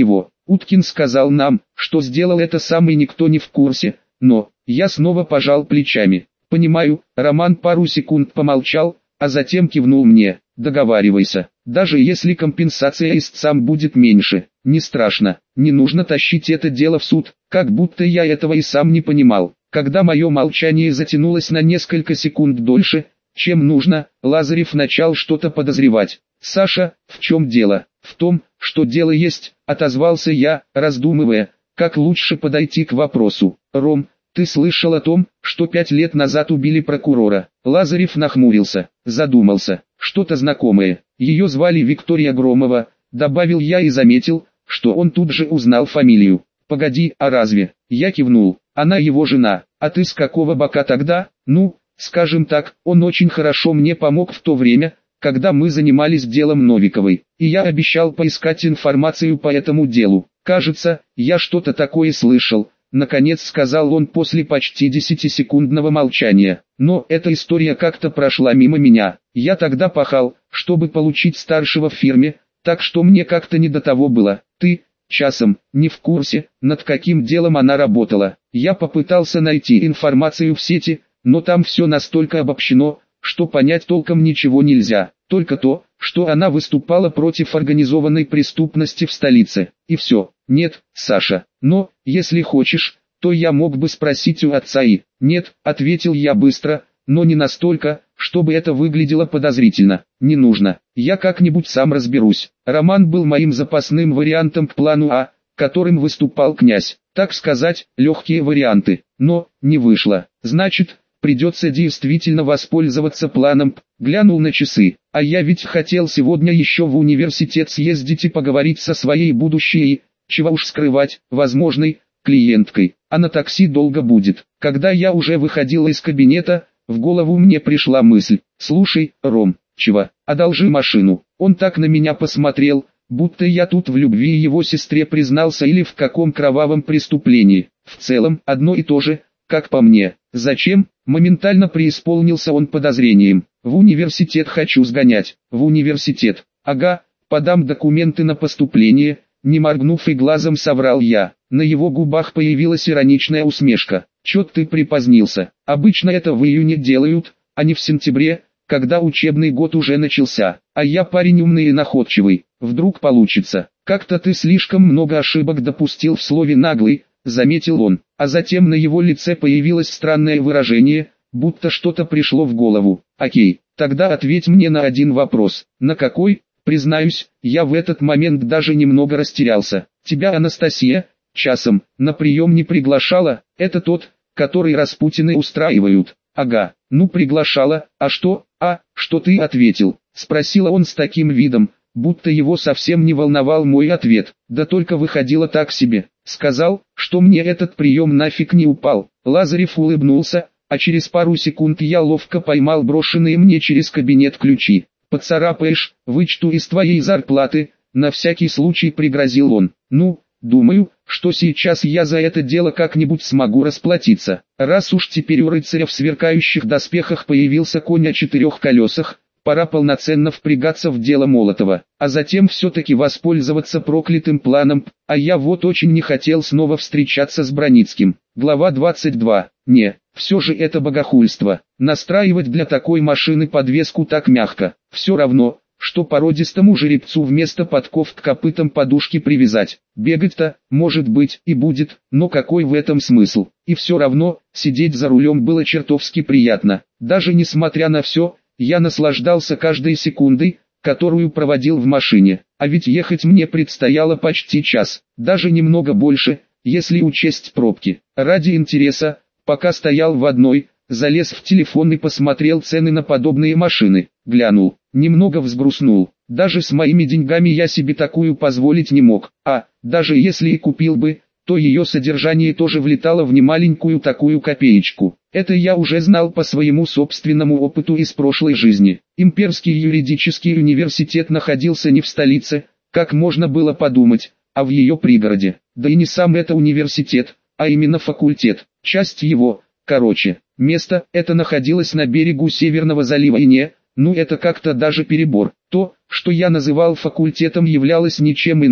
Уткин сказал нам, что сделал это сам и никто не в курсе, но... Я снова пожал плечами. Понимаю, Роман пару секунд помолчал, а затем кивнул мне. Договаривайся, даже если компенсация истцам будет меньше, не страшно, не нужно тащить это дело в суд, как будто я этого и сам не понимал. Когда мое молчание затянулось на несколько секунд дольше, чем нужно, Лазарев начал что-то подозревать. «Саша, в чем дело?» «В том, что дело есть», — отозвался я, раздумывая, как лучше подойти к вопросу. «Ром, ты слышал о том, что 5 лет назад убили прокурора?» Лазарев нахмурился, задумался. Что-то знакомое. Ее звали Виктория Громова, добавил я и заметил, что он тут же узнал фамилию. «Погоди, а разве?» Я кивнул. «Она его жена. А ты с какого бока тогда?» «Ну, скажем так, он очень хорошо мне помог в то время, когда мы занимались делом Новиковой, и я обещал поискать информацию по этому делу. Кажется, я что-то такое слышал». Наконец сказал он после почти 10-секундного молчания. Но эта история как-то прошла мимо меня. Я тогда пахал, чтобы получить старшего в фирме, так что мне как-то не до того было. Ты, часом, не в курсе, над каким делом она работала. Я попытался найти информацию в сети, но там все настолько обобщено, что понять толком ничего нельзя. Только то, что она выступала против организованной преступности в столице. И все. Нет, Саша, но, если хочешь, то я мог бы спросить у отца и... Нет, ответил я быстро, но не настолько, чтобы это выглядело подозрительно. Не нужно, я как-нибудь сам разберусь. Роман был моим запасным вариантом к плану А, которым выступал князь. Так сказать, легкие варианты. Но, не вышло. Значит, придется действительно воспользоваться планом. Глянул на часы. А я ведь хотел сегодня еще в университет съездить и поговорить со своей будущей, чего уж скрывать, возможной клиенткой. А на такси долго будет. Когда я уже выходил из кабинета, в голову мне пришла мысль. «Слушай, Ром, чего? Одолжи машину». Он так на меня посмотрел, будто я тут в любви его сестре признался или в каком кровавом преступлении. В целом, одно и то же, как по мне. «Зачем?» Моментально преисполнился он подозрением. «В университет хочу сгонять». «В университет?» «Ага, подам документы на поступление». Не моргнув и глазом соврал я. На его губах появилась ироничная усмешка. «Чё ты припозднился? Обычно это в июне делают, а не в сентябре, когда учебный год уже начался. А я парень умный и находчивый. Вдруг получится. Как-то ты слишком много ошибок допустил в слове «наглый», заметил он. А затем на его лице появилось странное выражение, будто что-то пришло в голову. «Окей, тогда ответь мне на один вопрос». «На какой?» Признаюсь, я в этот момент даже немного растерялся. «Тебя Анастасия, часом, на прием не приглашала? Это тот, который Распутины устраивают?» «Ага, ну приглашала, а что?» «А, что ты ответил?» Спросила он с таким видом, будто его совсем не волновал мой ответ. Да только выходило так себе. Сказал, что мне этот прием нафиг не упал. Лазарев улыбнулся, а через пару секунд я ловко поймал брошенные мне через кабинет ключи. «Поцарапаешь, вычту из твоей зарплаты», на всякий случай пригрозил он. «Ну, думаю, что сейчас я за это дело как-нибудь смогу расплатиться. Раз уж теперь у рыцаря в сверкающих доспехах появился конь о 4 колесах, пора полноценно впрягаться в дело Молотова, а затем все-таки воспользоваться проклятым планом, а я вот очень не хотел снова встречаться с Броницким». Глава 22. Не, все же это богохульство. Настраивать для такой машины подвеску так мягко. Все равно, что породистому жеребцу вместо подков к копытам подушки привязать. Бегать-то, может быть, и будет, но какой в этом смысл? И все равно, сидеть за рулем было чертовски приятно. Даже несмотря на все, я наслаждался каждой секундой, которую проводил в машине. А ведь ехать мне предстояло почти час, даже немного больше, если учесть пробки. Ради интереса, пока стоял в одной, залез в телефон и посмотрел цены на подобные машины. Глянул, немного взгрустнул. Даже с моими деньгами я себе такую позволить не мог. А, даже если и купил бы, то ее содержание тоже влетало в немаленькую такую копеечку. Это я уже знал по своему собственному опыту из прошлой жизни. Имперский юридический университет находился не в столице, как можно было подумать, а в ее пригороде. Да и не сам это университет, а именно факультет. Часть его, короче, место это находилось на берегу Северного залива и не, ну это как-то даже перебор. То, что я называл факультетом, являлось ничем иным,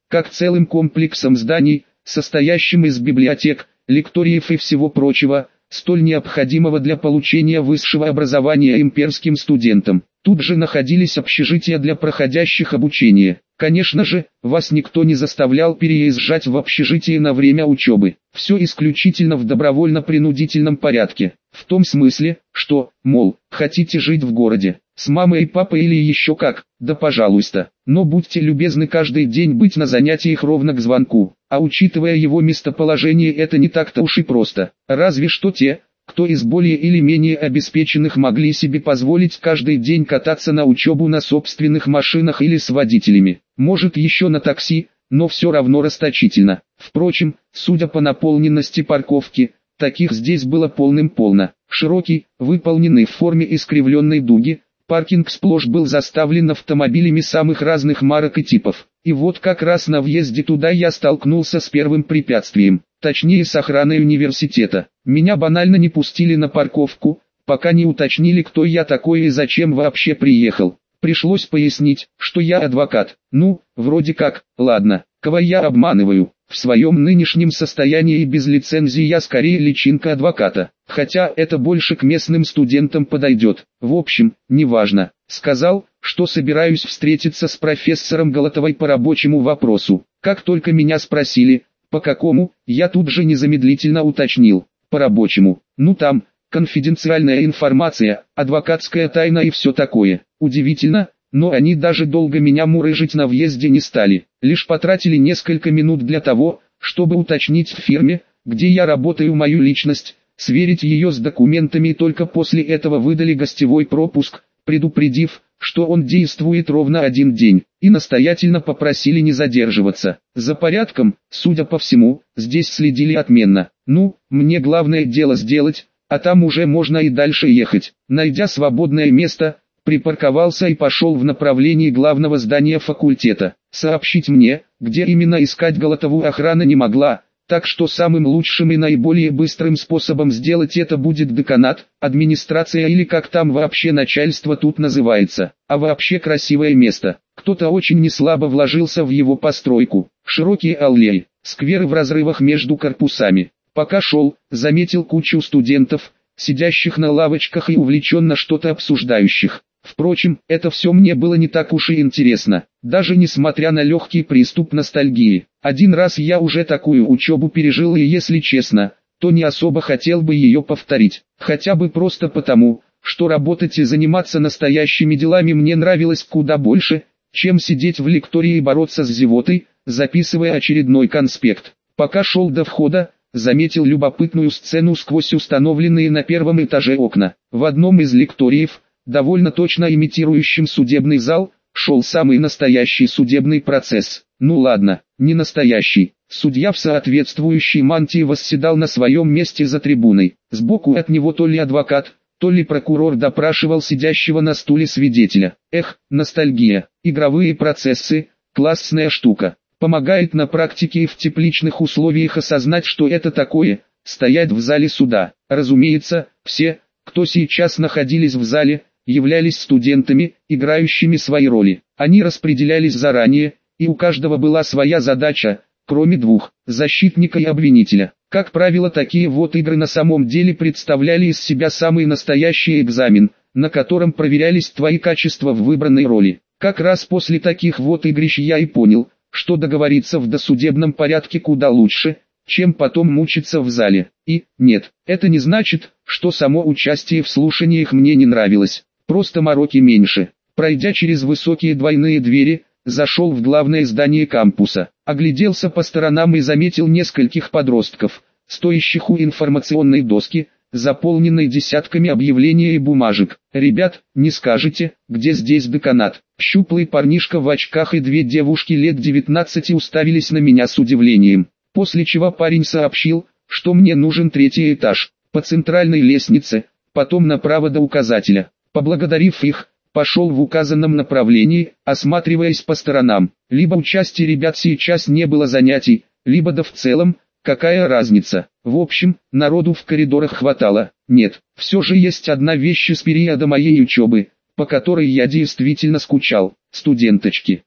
как целым комплексом зданий, состоящим из библиотек, лекториев и всего прочего, столь необходимого для получения высшего образования имперским студентам. Тут же находились общежития для проходящих обучение. Конечно же, вас никто не заставлял переезжать в общежитие на время учебы. Все исключительно в добровольно-принудительном порядке. В том смысле, что, мол, хотите жить в городе, с мамой и папой или еще как, да пожалуйста. Но будьте любезны каждый день быть на занятиях ровно к звонку. А учитывая его местоположение, это не так-то уж и просто. Разве что те, кто из более или менее обеспеченных, могли себе позволить каждый день кататься на учебу на собственных машинах или с водителями. Может, еще на такси, но все равно расточительно. Впрочем, судя по наполненности парковки, таких здесь было полным-полно. Широкий, выполненный в форме искривленной дуги, паркинг сплошь был заставлен автомобилями самых разных марок и типов. И вот как раз на въезде туда я столкнулся с первым препятствием, точнее с охраной университета. Меня банально не пустили на парковку, пока не уточнили, кто я такой и зачем вообще приехал. Пришлось пояснить, что я адвокат. Ну, вроде как, ладно, кого я обманываю. В своем нынешнем состоянии и без лицензии я скорее личинка адвоката, хотя это больше к местным студентам подойдет. В общем, неважно. Сказал, что собираюсь встретиться с профессором Голотовой по рабочему вопросу. Как только меня спросили, по какому, я тут же незамедлительно уточнил. По рабочему. Ну там, конфиденциальная информация, адвокатская тайна и все такое. Удивительно, но они даже долго меня мурыжить на въезде не стали. Лишь потратили несколько минут для того, чтобы уточнить в фирме, где я работаю, мою личность, сверить ее с документами, и только после этого выдали гостевой пропуск, предупредив, что он действует ровно 1 день, и настоятельно попросили не задерживаться. За порядком, судя по всему, здесь следили отменно. Ну, мне главное дело сделать, а там уже можно и дальше ехать. Найдя свободное место, припарковался и пошел в направлении главного здания факультета. Сообщить мне, где именно искать Голотову, охрана не могла, так что самым лучшим и наиболее быстрым способом сделать это будет деканат, администрация или как там вообще начальство тут называется. А вообще красивое место. Кто-то очень неслабо вложился в его постройку. Широкие аллеи, скверы в разрывах между корпусами. Пока шел, заметил кучу студентов, сидящих на лавочках и увлеченно что-то обсуждающих. Впрочем, это все мне было не так уж и интересно, даже несмотря на легкий приступ ностальгии. 1 раз я уже такую учебу пережил, и если честно, то не особо хотел бы ее повторить. Хотя бы просто потому, что работать и заниматься настоящими делами мне нравилось куда больше, чем сидеть в лектории и бороться с зевотой, записывая очередной конспект. Пока шел до входа, заметил любопытную сцену сквозь установленные на 1-м этаже окна. В одном из лекториев, довольно точно имитирующим судебный зал, шел самый настоящий судебный процесс. Ну ладно, не настоящий. Судья в соответствующей мантии восседал на своем месте за трибуной. Сбоку от него то ли адвокат, то ли прокурор допрашивал сидящего на стуле свидетеля. Эх, ностальгия. Игровые процессы, классная штука. Помогает на практике и в тепличных условиях осознать, что это такое, стоять в зале суда. Разумеется, все, кто сейчас находились в зале, являлись студентами, играющими свои роли. Они распределялись заранее, и у каждого была своя задача, кроме 2, защитника и обвинителя. Как правило, такие вот игры на самом деле представляли из себя самый настоящий экзамен, на котором проверялись твои качества в выбранной роли. Как раз после таких вот игрищ я и понял, что договориться в досудебном порядке куда лучше, чем потом мучиться в зале. И, нет, это не значит, что само участие в слушаниях мне не нравилось. Просто мороки меньше. Пройдя через высокие двойные двери, зашел в главное здание кампуса. Огляделся по сторонам и заметил нескольких подростков, стоящих у информационной доски, заполненной десятками объявлений и бумажек. «Ребят, не скажете, где здесь деканат?» Щуплый парнишка в очках и 2 девушки лет 19 уставились на меня с удивлением. После чего парень сообщил, что мне нужен 3-й этаж, по центральной лестнице, потом направо до указателя. Поблагодарив их, пошел в указанном направлении, осматриваясь по сторонам. Либо у части ребят сейчас не было занятий, либо да в целом, какая разница. В общем, народу в коридорах хватало. Нет, все же есть одна вещь из периода моей учебы, по которой я действительно скучал. Студенточки.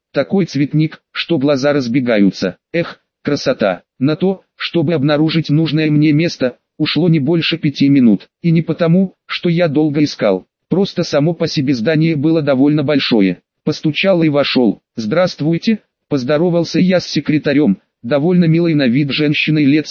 Такой цветник, что глаза разбегаются. Эх, красота. На то, чтобы обнаружить нужное мне место, ушло не больше 5 минут. И не потому, что я долго искал. Просто само по себе здание было довольно большое. Постучал и вошел. «Здравствуйте», поздоровался я с секретарем, довольно милой на вид женщиной лет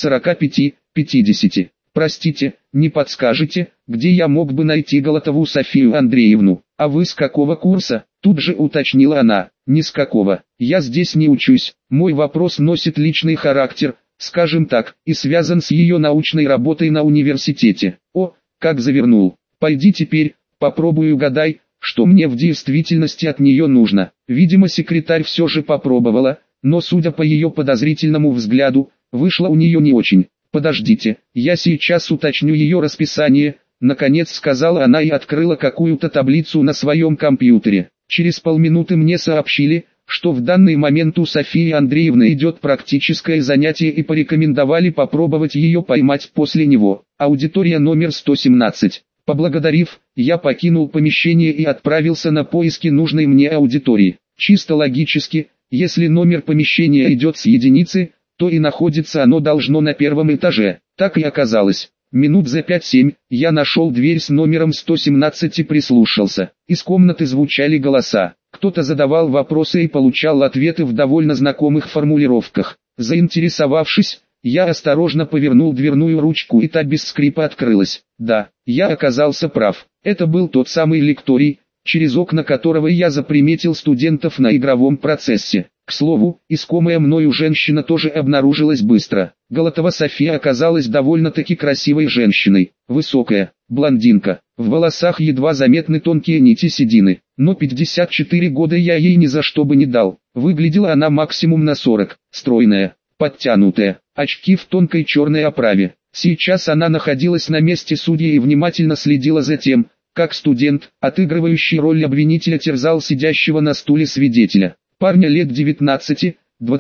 45-50. «Простите, не подскажете, где я мог бы найти Голотову Софию Андреевну? А вы с какого курса?» Тут же уточнила она. «Ни с какого. Я здесь не учусь. Мой вопрос носит личный характер, скажем так, и связан с ее научной работой на университете». «О, как завернул. Пойди теперь, попробуй угадай, что мне в действительности от нее нужно». Видимо, секретарь все же попробовала, но судя по ее подозрительному взгляду, вышло у нее не очень. «Подождите, я сейчас уточню ее расписание», наконец сказала она и открыла какую-то таблицу на своем компьютере. Через полминуты мне сообщили, что в данный момент у Софии Андреевны идет практическое занятие и порекомендовали попробовать ее поймать после него. Аудитория номер 117. Поблагодарив, я покинул помещение и отправился на поиски нужной мне аудитории. Чисто логически, если номер помещения идет с единицы, то и находится оно должно на первом этаже. Так и оказалось. Минут за 5-7 я нашел дверь с номером 117 и прислушался. Из комнаты звучали голоса. Кто-то задавал вопросы и получал ответы в довольно знакомых формулировках. Заинтересовавшись, я осторожно повернул дверную ручку и та без скрипа открылась. Да, я оказался прав. Это был тот самый лекторий, через окна которого я заприметил студентов на игровом процессе. К слову, искомая мною женщина тоже обнаружилась быстро. Голотова София оказалась довольно-таки красивой женщиной. Высокая, блондинка, в волосах едва заметны тонкие нити седины. Но 54 года я ей ни за что бы не дал. Выглядела она максимум на 40, стройная, подтянутая, очки в тонкой черной оправе. Сейчас она находилась на месте судьи и внимательно следила за тем, как студент, отыгрывающий роль обвинителя, терзал сидящего на стуле свидетеля. Парня лет 19-20.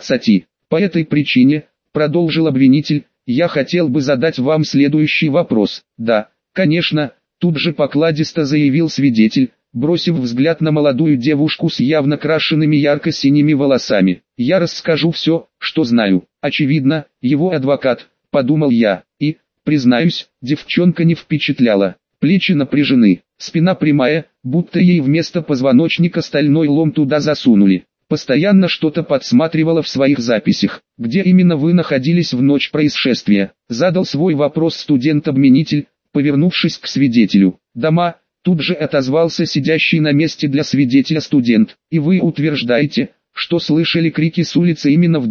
По этой причине, продолжил обвинитель, я хотел бы задать вам следующий вопрос. Да, конечно, тут же покладисто заявил свидетель, бросив взгляд на молодую девушку с явно крашенными ярко-синими волосами. Я расскажу все, что знаю. Очевидно, его адвокат, подумал я, и, признаюсь, девчонка не впечатляла. Плечи напряжены, спина прямая, будто ей вместо позвоночника стальной лом туда засунули. Постоянно что-то подсматривала в своих записях. «Где именно вы находились в ночь происшествия?» Задал свой вопрос студент-обвинитель, повернувшись к свидетелю. «Дома», тут же отозвался сидящий на месте для свидетеля студент. «И вы утверждаете, что слышали крики с улицы именно в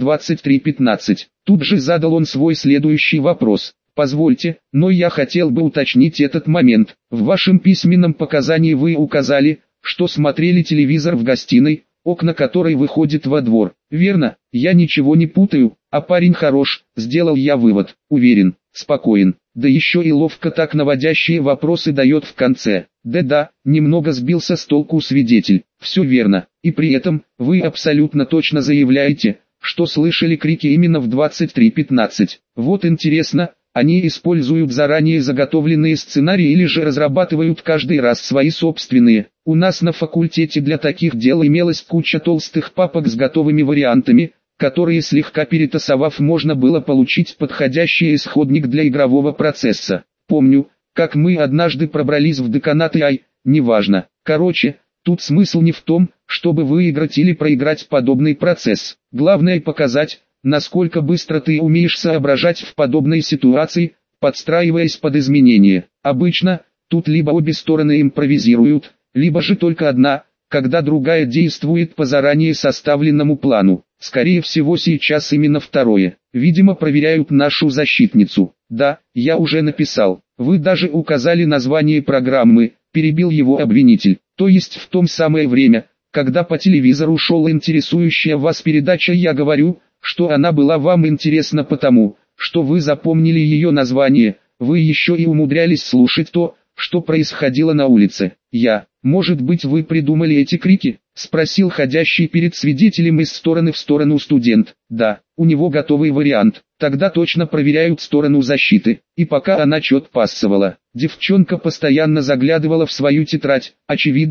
23:15. Тут же задал он свой следующий вопрос. «Позвольте, но я хотел бы уточнить этот момент. В вашем письменном показании вы указали, что смотрели телевизор в гостиной, окна которой выходят во двор. Верно? Я ничего не путаю, а парень хорош», сделал я вывод. Уверен, спокоен, да еще и ловко так наводящие вопросы дает в конце. Да-да, немного сбился с толку свидетель. Все верно, и при этом, вы абсолютно точно заявляете, что слышали крики именно в 23:15. Вот интересно, они используют заранее заготовленные сценарии или же разрабатывают каждый раз свои собственные. У нас на факультете для таких дел имелась куча толстых папок с готовыми вариантами, которые слегка перетасовав можно было получить подходящий исходник для игрового процесса. Помню, как мы однажды пробрались в деканат и неважно. Короче, тут смысл не в том, чтобы выиграть или проиграть подобный процесс. Главное показать, насколько быстро ты умеешь соображать в подобной ситуации, подстраиваясь под изменения. Обычно, тут либо обе стороны импровизируют, либо же только одна, когда другая действует по заранее составленному плану. Скорее всего сейчас именно второе. Видимо, проверяют нашу защитницу. Да, я уже написал. Вы даже указали название программы, перебил его обвинитель. То есть в том самое время, когда по телевизору шел интересующая вас передача, я говорю, что она была вам интересна потому, что вы запомнили ее название, вы еще и умудрялись слушать то, что происходило на улице. Может быть, вы придумали эти крики? Спросил ходящий перед свидетелем из стороны в сторону студент. Да, у него готовый вариант. Тогда точно проверяют сторону защиты. И пока она чет пассовала, девчонка постоянно заглядывала в свою тетрадь. Очевидно,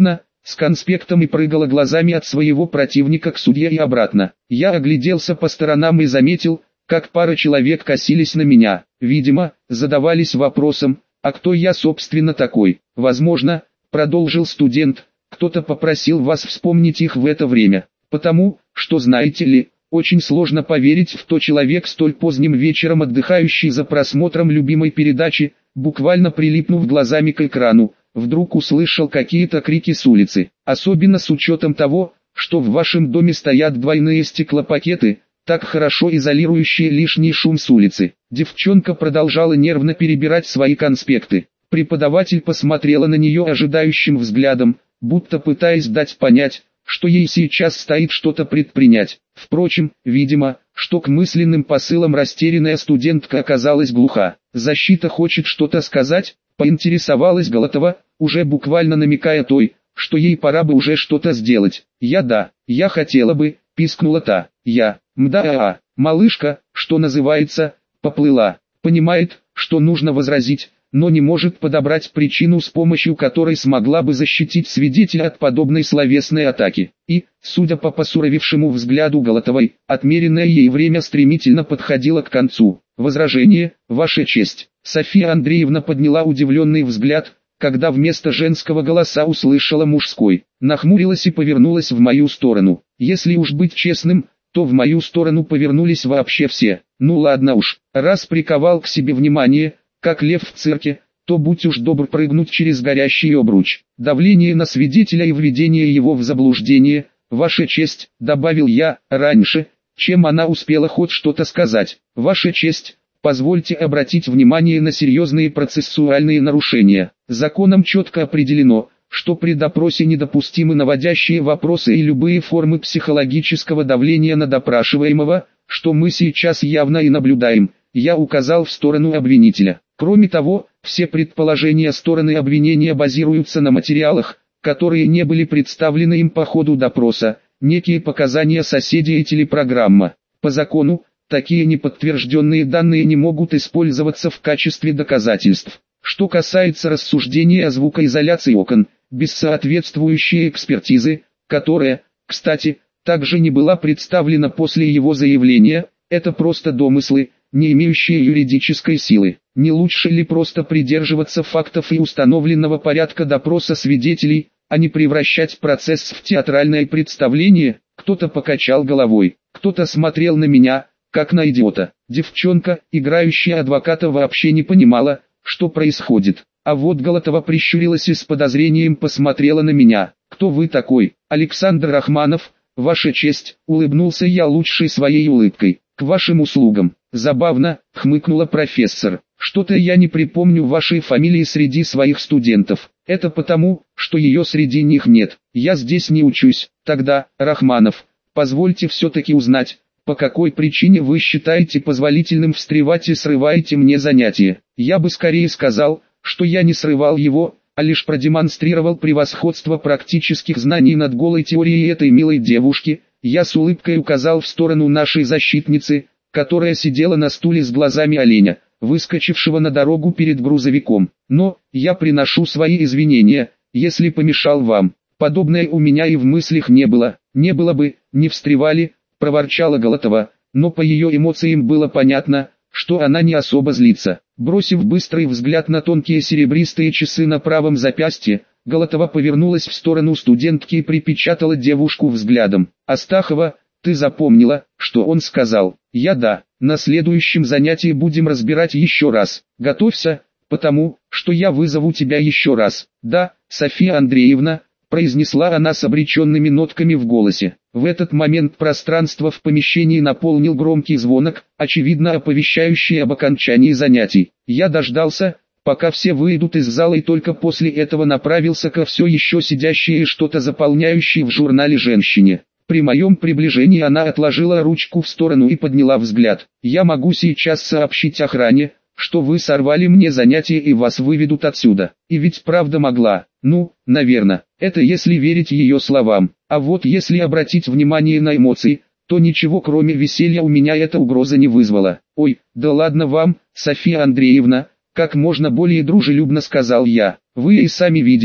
с конспектом и прыгала глазами от своего противника к судье и обратно. Я огляделся по сторонам и заметил, как пара человек косились на меня. Видимо, задавались вопросом, а кто я собственно такой? Возможно, продолжил студент, кто-то попросил вас вспомнить их в это время. Потому, что знаете ли, очень сложно поверить в то, человек столь поздним вечером отдыхающий за просмотром любимой передачи, буквально прилипнув глазами к экрану, вдруг услышал какие-то крики с улицы. Особенно с учетом того, что в вашем доме стоят двойные стеклопакеты, так хорошо изолирующие лишний шум с улицы. Девчонка продолжала нервно перебирать свои конспекты. Преподаватель посмотрела на нее ожидающим взглядом, будто пытаясь дать понять, что ей сейчас стоит что-то предпринять. Впрочем, видимо, что к мысленным посылам растерянная студентка оказалась глуха. «Защита хочет что-то сказать?» — поинтересовалась Голотова, уже буквально намекая той, что ей пора бы уже что-то сделать. «Я хотела бы», — пискнула та. Малышка, что называется, поплыла. Понимает, что нужно возразить, но не может подобрать причину, с помощью которой смогла бы защитить свидетеля от подобной словесной атаки. И, судя по посуровевшему взгляду Голотовой, отмеренное ей время стремительно подходило к концу. «Возражение, Ваша честь». София Андреевна подняла удивленный взгляд, когда вместо женского голоса услышала мужской. Нахмурилась и повернулась в мою сторону. Если уж быть честным, то в мою сторону повернулись вообще все. Ну ладно уж, раз приковал к себе внимание, как лев в цирке, то будь уж добр прыгнуть через горящий обруч. Давление на свидетеля и введение его в заблуждение, Ваша честь, добавил я, раньше, чем она успела хоть что-то сказать. Ваша честь, позвольте обратить внимание на серьезные процессуальные нарушения. Законом четко определено, что при допросе недопустимы наводящие вопросы и любые формы психологического давления на допрашиваемого, что мы сейчас явно и наблюдаем. Я указал в сторону обвинителя. Кроме того, все предположения стороны обвинения базируются на материалах, которые не были представлены им по ходу допроса, некие показания соседей и телепрограмма. По закону, такие неподтвержденные данные не могут использоваться в качестве доказательств. Что касается рассуждения о звукоизоляции окон, без соответствующей экспертизы, которая, кстати, также не была представлена после его заявления, это просто домыслы, не имеющие юридической силы. Не лучше ли просто придерживаться фактов и установленного порядка допроса свидетелей, а не превращать процесс в театральное представление? Кто-то покачал головой, кто-то смотрел на меня, как на идиота. Девчонка, играющая адвоката, вообще не понимала, что происходит. А вот Голотова прищурилась и с подозрением посмотрела на меня. «Кто вы такой?» «Александр Рахманов, Ваша честь», — улыбнулся я лучшей своей улыбкой. «К вашим услугам». «Забавно», — хмыкнула профессор. «Что-то я не припомню вашей фамилии среди своих студентов. Это потому, что ее среди них нет. Я здесь не учусь». «Тогда, Рахманов, позвольте все-таки узнать, по какой причине вы считаете позволительным встревать и срываете мне занятия?» «Я бы скорее сказал, что я не срывал его, а лишь продемонстрировал превосходство практических знаний над голой теорией этой милой девушки». Я с улыбкой указал в сторону нашей защитницы, которая сидела на стуле с глазами оленя, выскочившего на дорогу перед грузовиком. «Но, я приношу свои извинения, если помешал вам. Подобное у меня и в мыслях не было. Не было бы, не встревали», — проворчала Голотова, но по ее эмоциям было понятно, что она не особо злится. Бросив быстрый взгляд на тонкие серебристые часы на правом запястье, Голотова повернулась в сторону студентки и припечатала девушку взглядом. «Астахова, ты запомнила, что он сказал?» «Да, на следующем занятии будем разбирать еще раз. Готовься, потому, что я вызову тебя еще раз». «Да, София Андреевна», — произнесла она с обреченными нотками в голосе. В этот момент пространство в помещении наполнил громкий звонок, очевидно оповещающий об окончании занятий. Я дождался, пока все выйдут из зала, и только после этого направился ко все еще сидящей и что-то заполняющей в журнале женщине. При моем приближении она отложила ручку в сторону и подняла взгляд. «Я могу сейчас сообщить охране, что вы сорвали мне занятие и вас выведут отсюда». И ведь правда могла. Ну, наверное, это если верить ее словам. А вот если обратить внимание на эмоции, то ничего кроме веселья у меня эта угроза не вызвала. «Ой, да ладно вам, София Андреевна», — как можно более дружелюбно сказал я. «Вы и сами видели,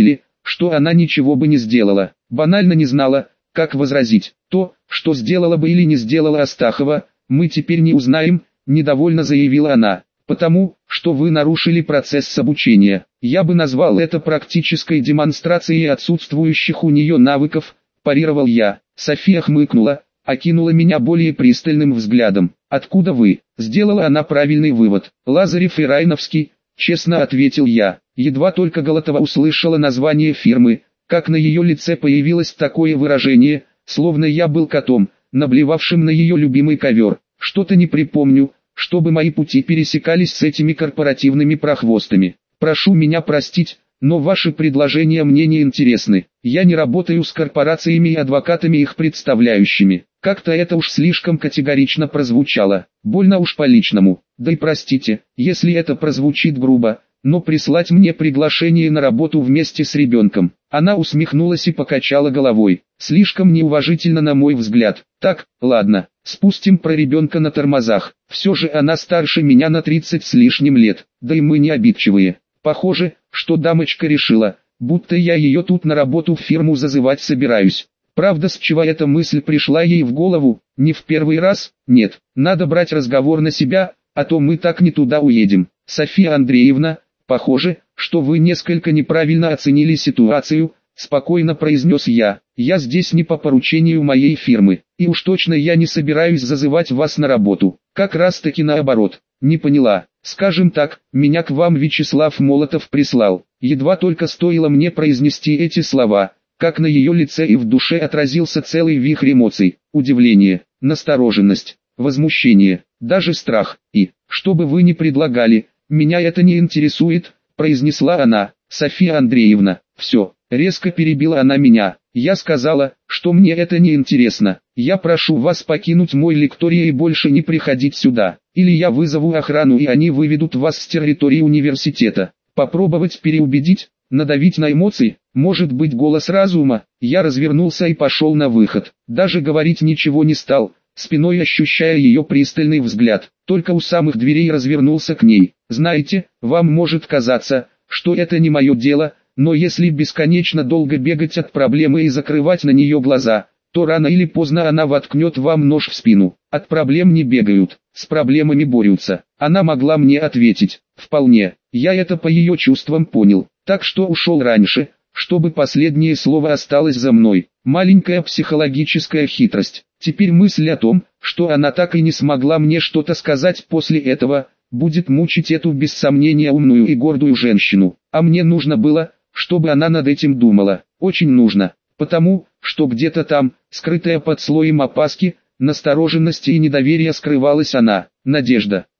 что она ничего бы не сделала. Банально не знала, как возразить. То, что сделала бы или не сделала Астахова, мы теперь не узнаем, недовольно заявила она. Потому, что вы нарушили процесс обучения. Я бы назвал это практической демонстрацией отсутствующих у нее навыков, парировал я. София хмыкнула, окинула меня более пристальным взглядом. «Откуда вы?» Сделала она правильный вывод. «Лазарев и Райновский», честно ответил я. Едва только Голотова услышала название фирмы, как на ее лице появилось такое выражение, словно я был котом, наблевавшим на ее любимый ковер. Что-то не припомню, чтобы мои пути пересекались с этими корпоративными прохвостами. Прошу меня простить, но ваши предложения мне не интересны. Я не работаю с корпорациями и адвокатами их представляющими. Как-то это уж слишком категорично прозвучало. Больно уж по-личному. Да и простите, если это прозвучит грубо, но прислать мне приглашение на работу вместе с ребенком. Она усмехнулась и покачала головой. Слишком неуважительно на мой взгляд. Так, ладно, спустим про ребенка на тормозах. Все же она старше меня на 30 с лишним лет, да и мы не обидчивые. Похоже, что дамочка решила, будто я ее тут на работу в фирму зазывать собираюсь. Правда, с чего эта мысль пришла ей в голову, не в первый раз? Нет, надо брать разговор на себя, а то мы так не туда уедем. София Андреевна, похоже, что вы несколько неправильно оценили ситуацию, спокойно произнес я. Я здесь не по поручению моей фирмы, и уж точно я не собираюсь зазывать вас на работу. Как раз таки наоборот. Не поняла. Скажем так, меня к вам Вячеслав Молотов прислал. Едва только стоило мне произнести эти слова, как на ее лице и в душе отразился целый вихрь эмоций. Удивление, настороженность, возмущение, даже страх. И, что бы вы ни предлагали, меня это не интересует, произнесла она. София Андреевна, все, резко перебила она меня. Я сказала, что мне это не интересно. Я прошу вас покинуть мой лекторий и больше не приходить сюда. Или я вызову охрану и они выведут вас с территории университета. Попробовать переубедить, надавить на эмоции, может быть голос разума. Я развернулся и пошел на выход. Даже говорить ничего не стал, спиной ощущая ее пристальный взгляд. Только у самых дверей развернулся к ней. Знаете, вам может казаться, что это не мое дело, но если бесконечно долго бегать от проблемы и закрывать на нее глаза, то рано или поздно она воткнет вам нож в спину. От проблем не бегают, с проблемами борются. Она могла мне ответить, вполне, я это по ее чувствам понял, так что ушел раньше, чтобы последнее слово осталось за мной. Маленькая психологическая хитрость. Теперь мысль о том, что она так и не смогла мне что-то сказать после этого, будет мучить эту без сомнения умную и гордую женщину. А мне нужно было, чтобы она над этим думала. Очень нужно. Потому, что где-то там, скрытая под слоем опаски, настороженности и недоверия скрывалась она, надежда.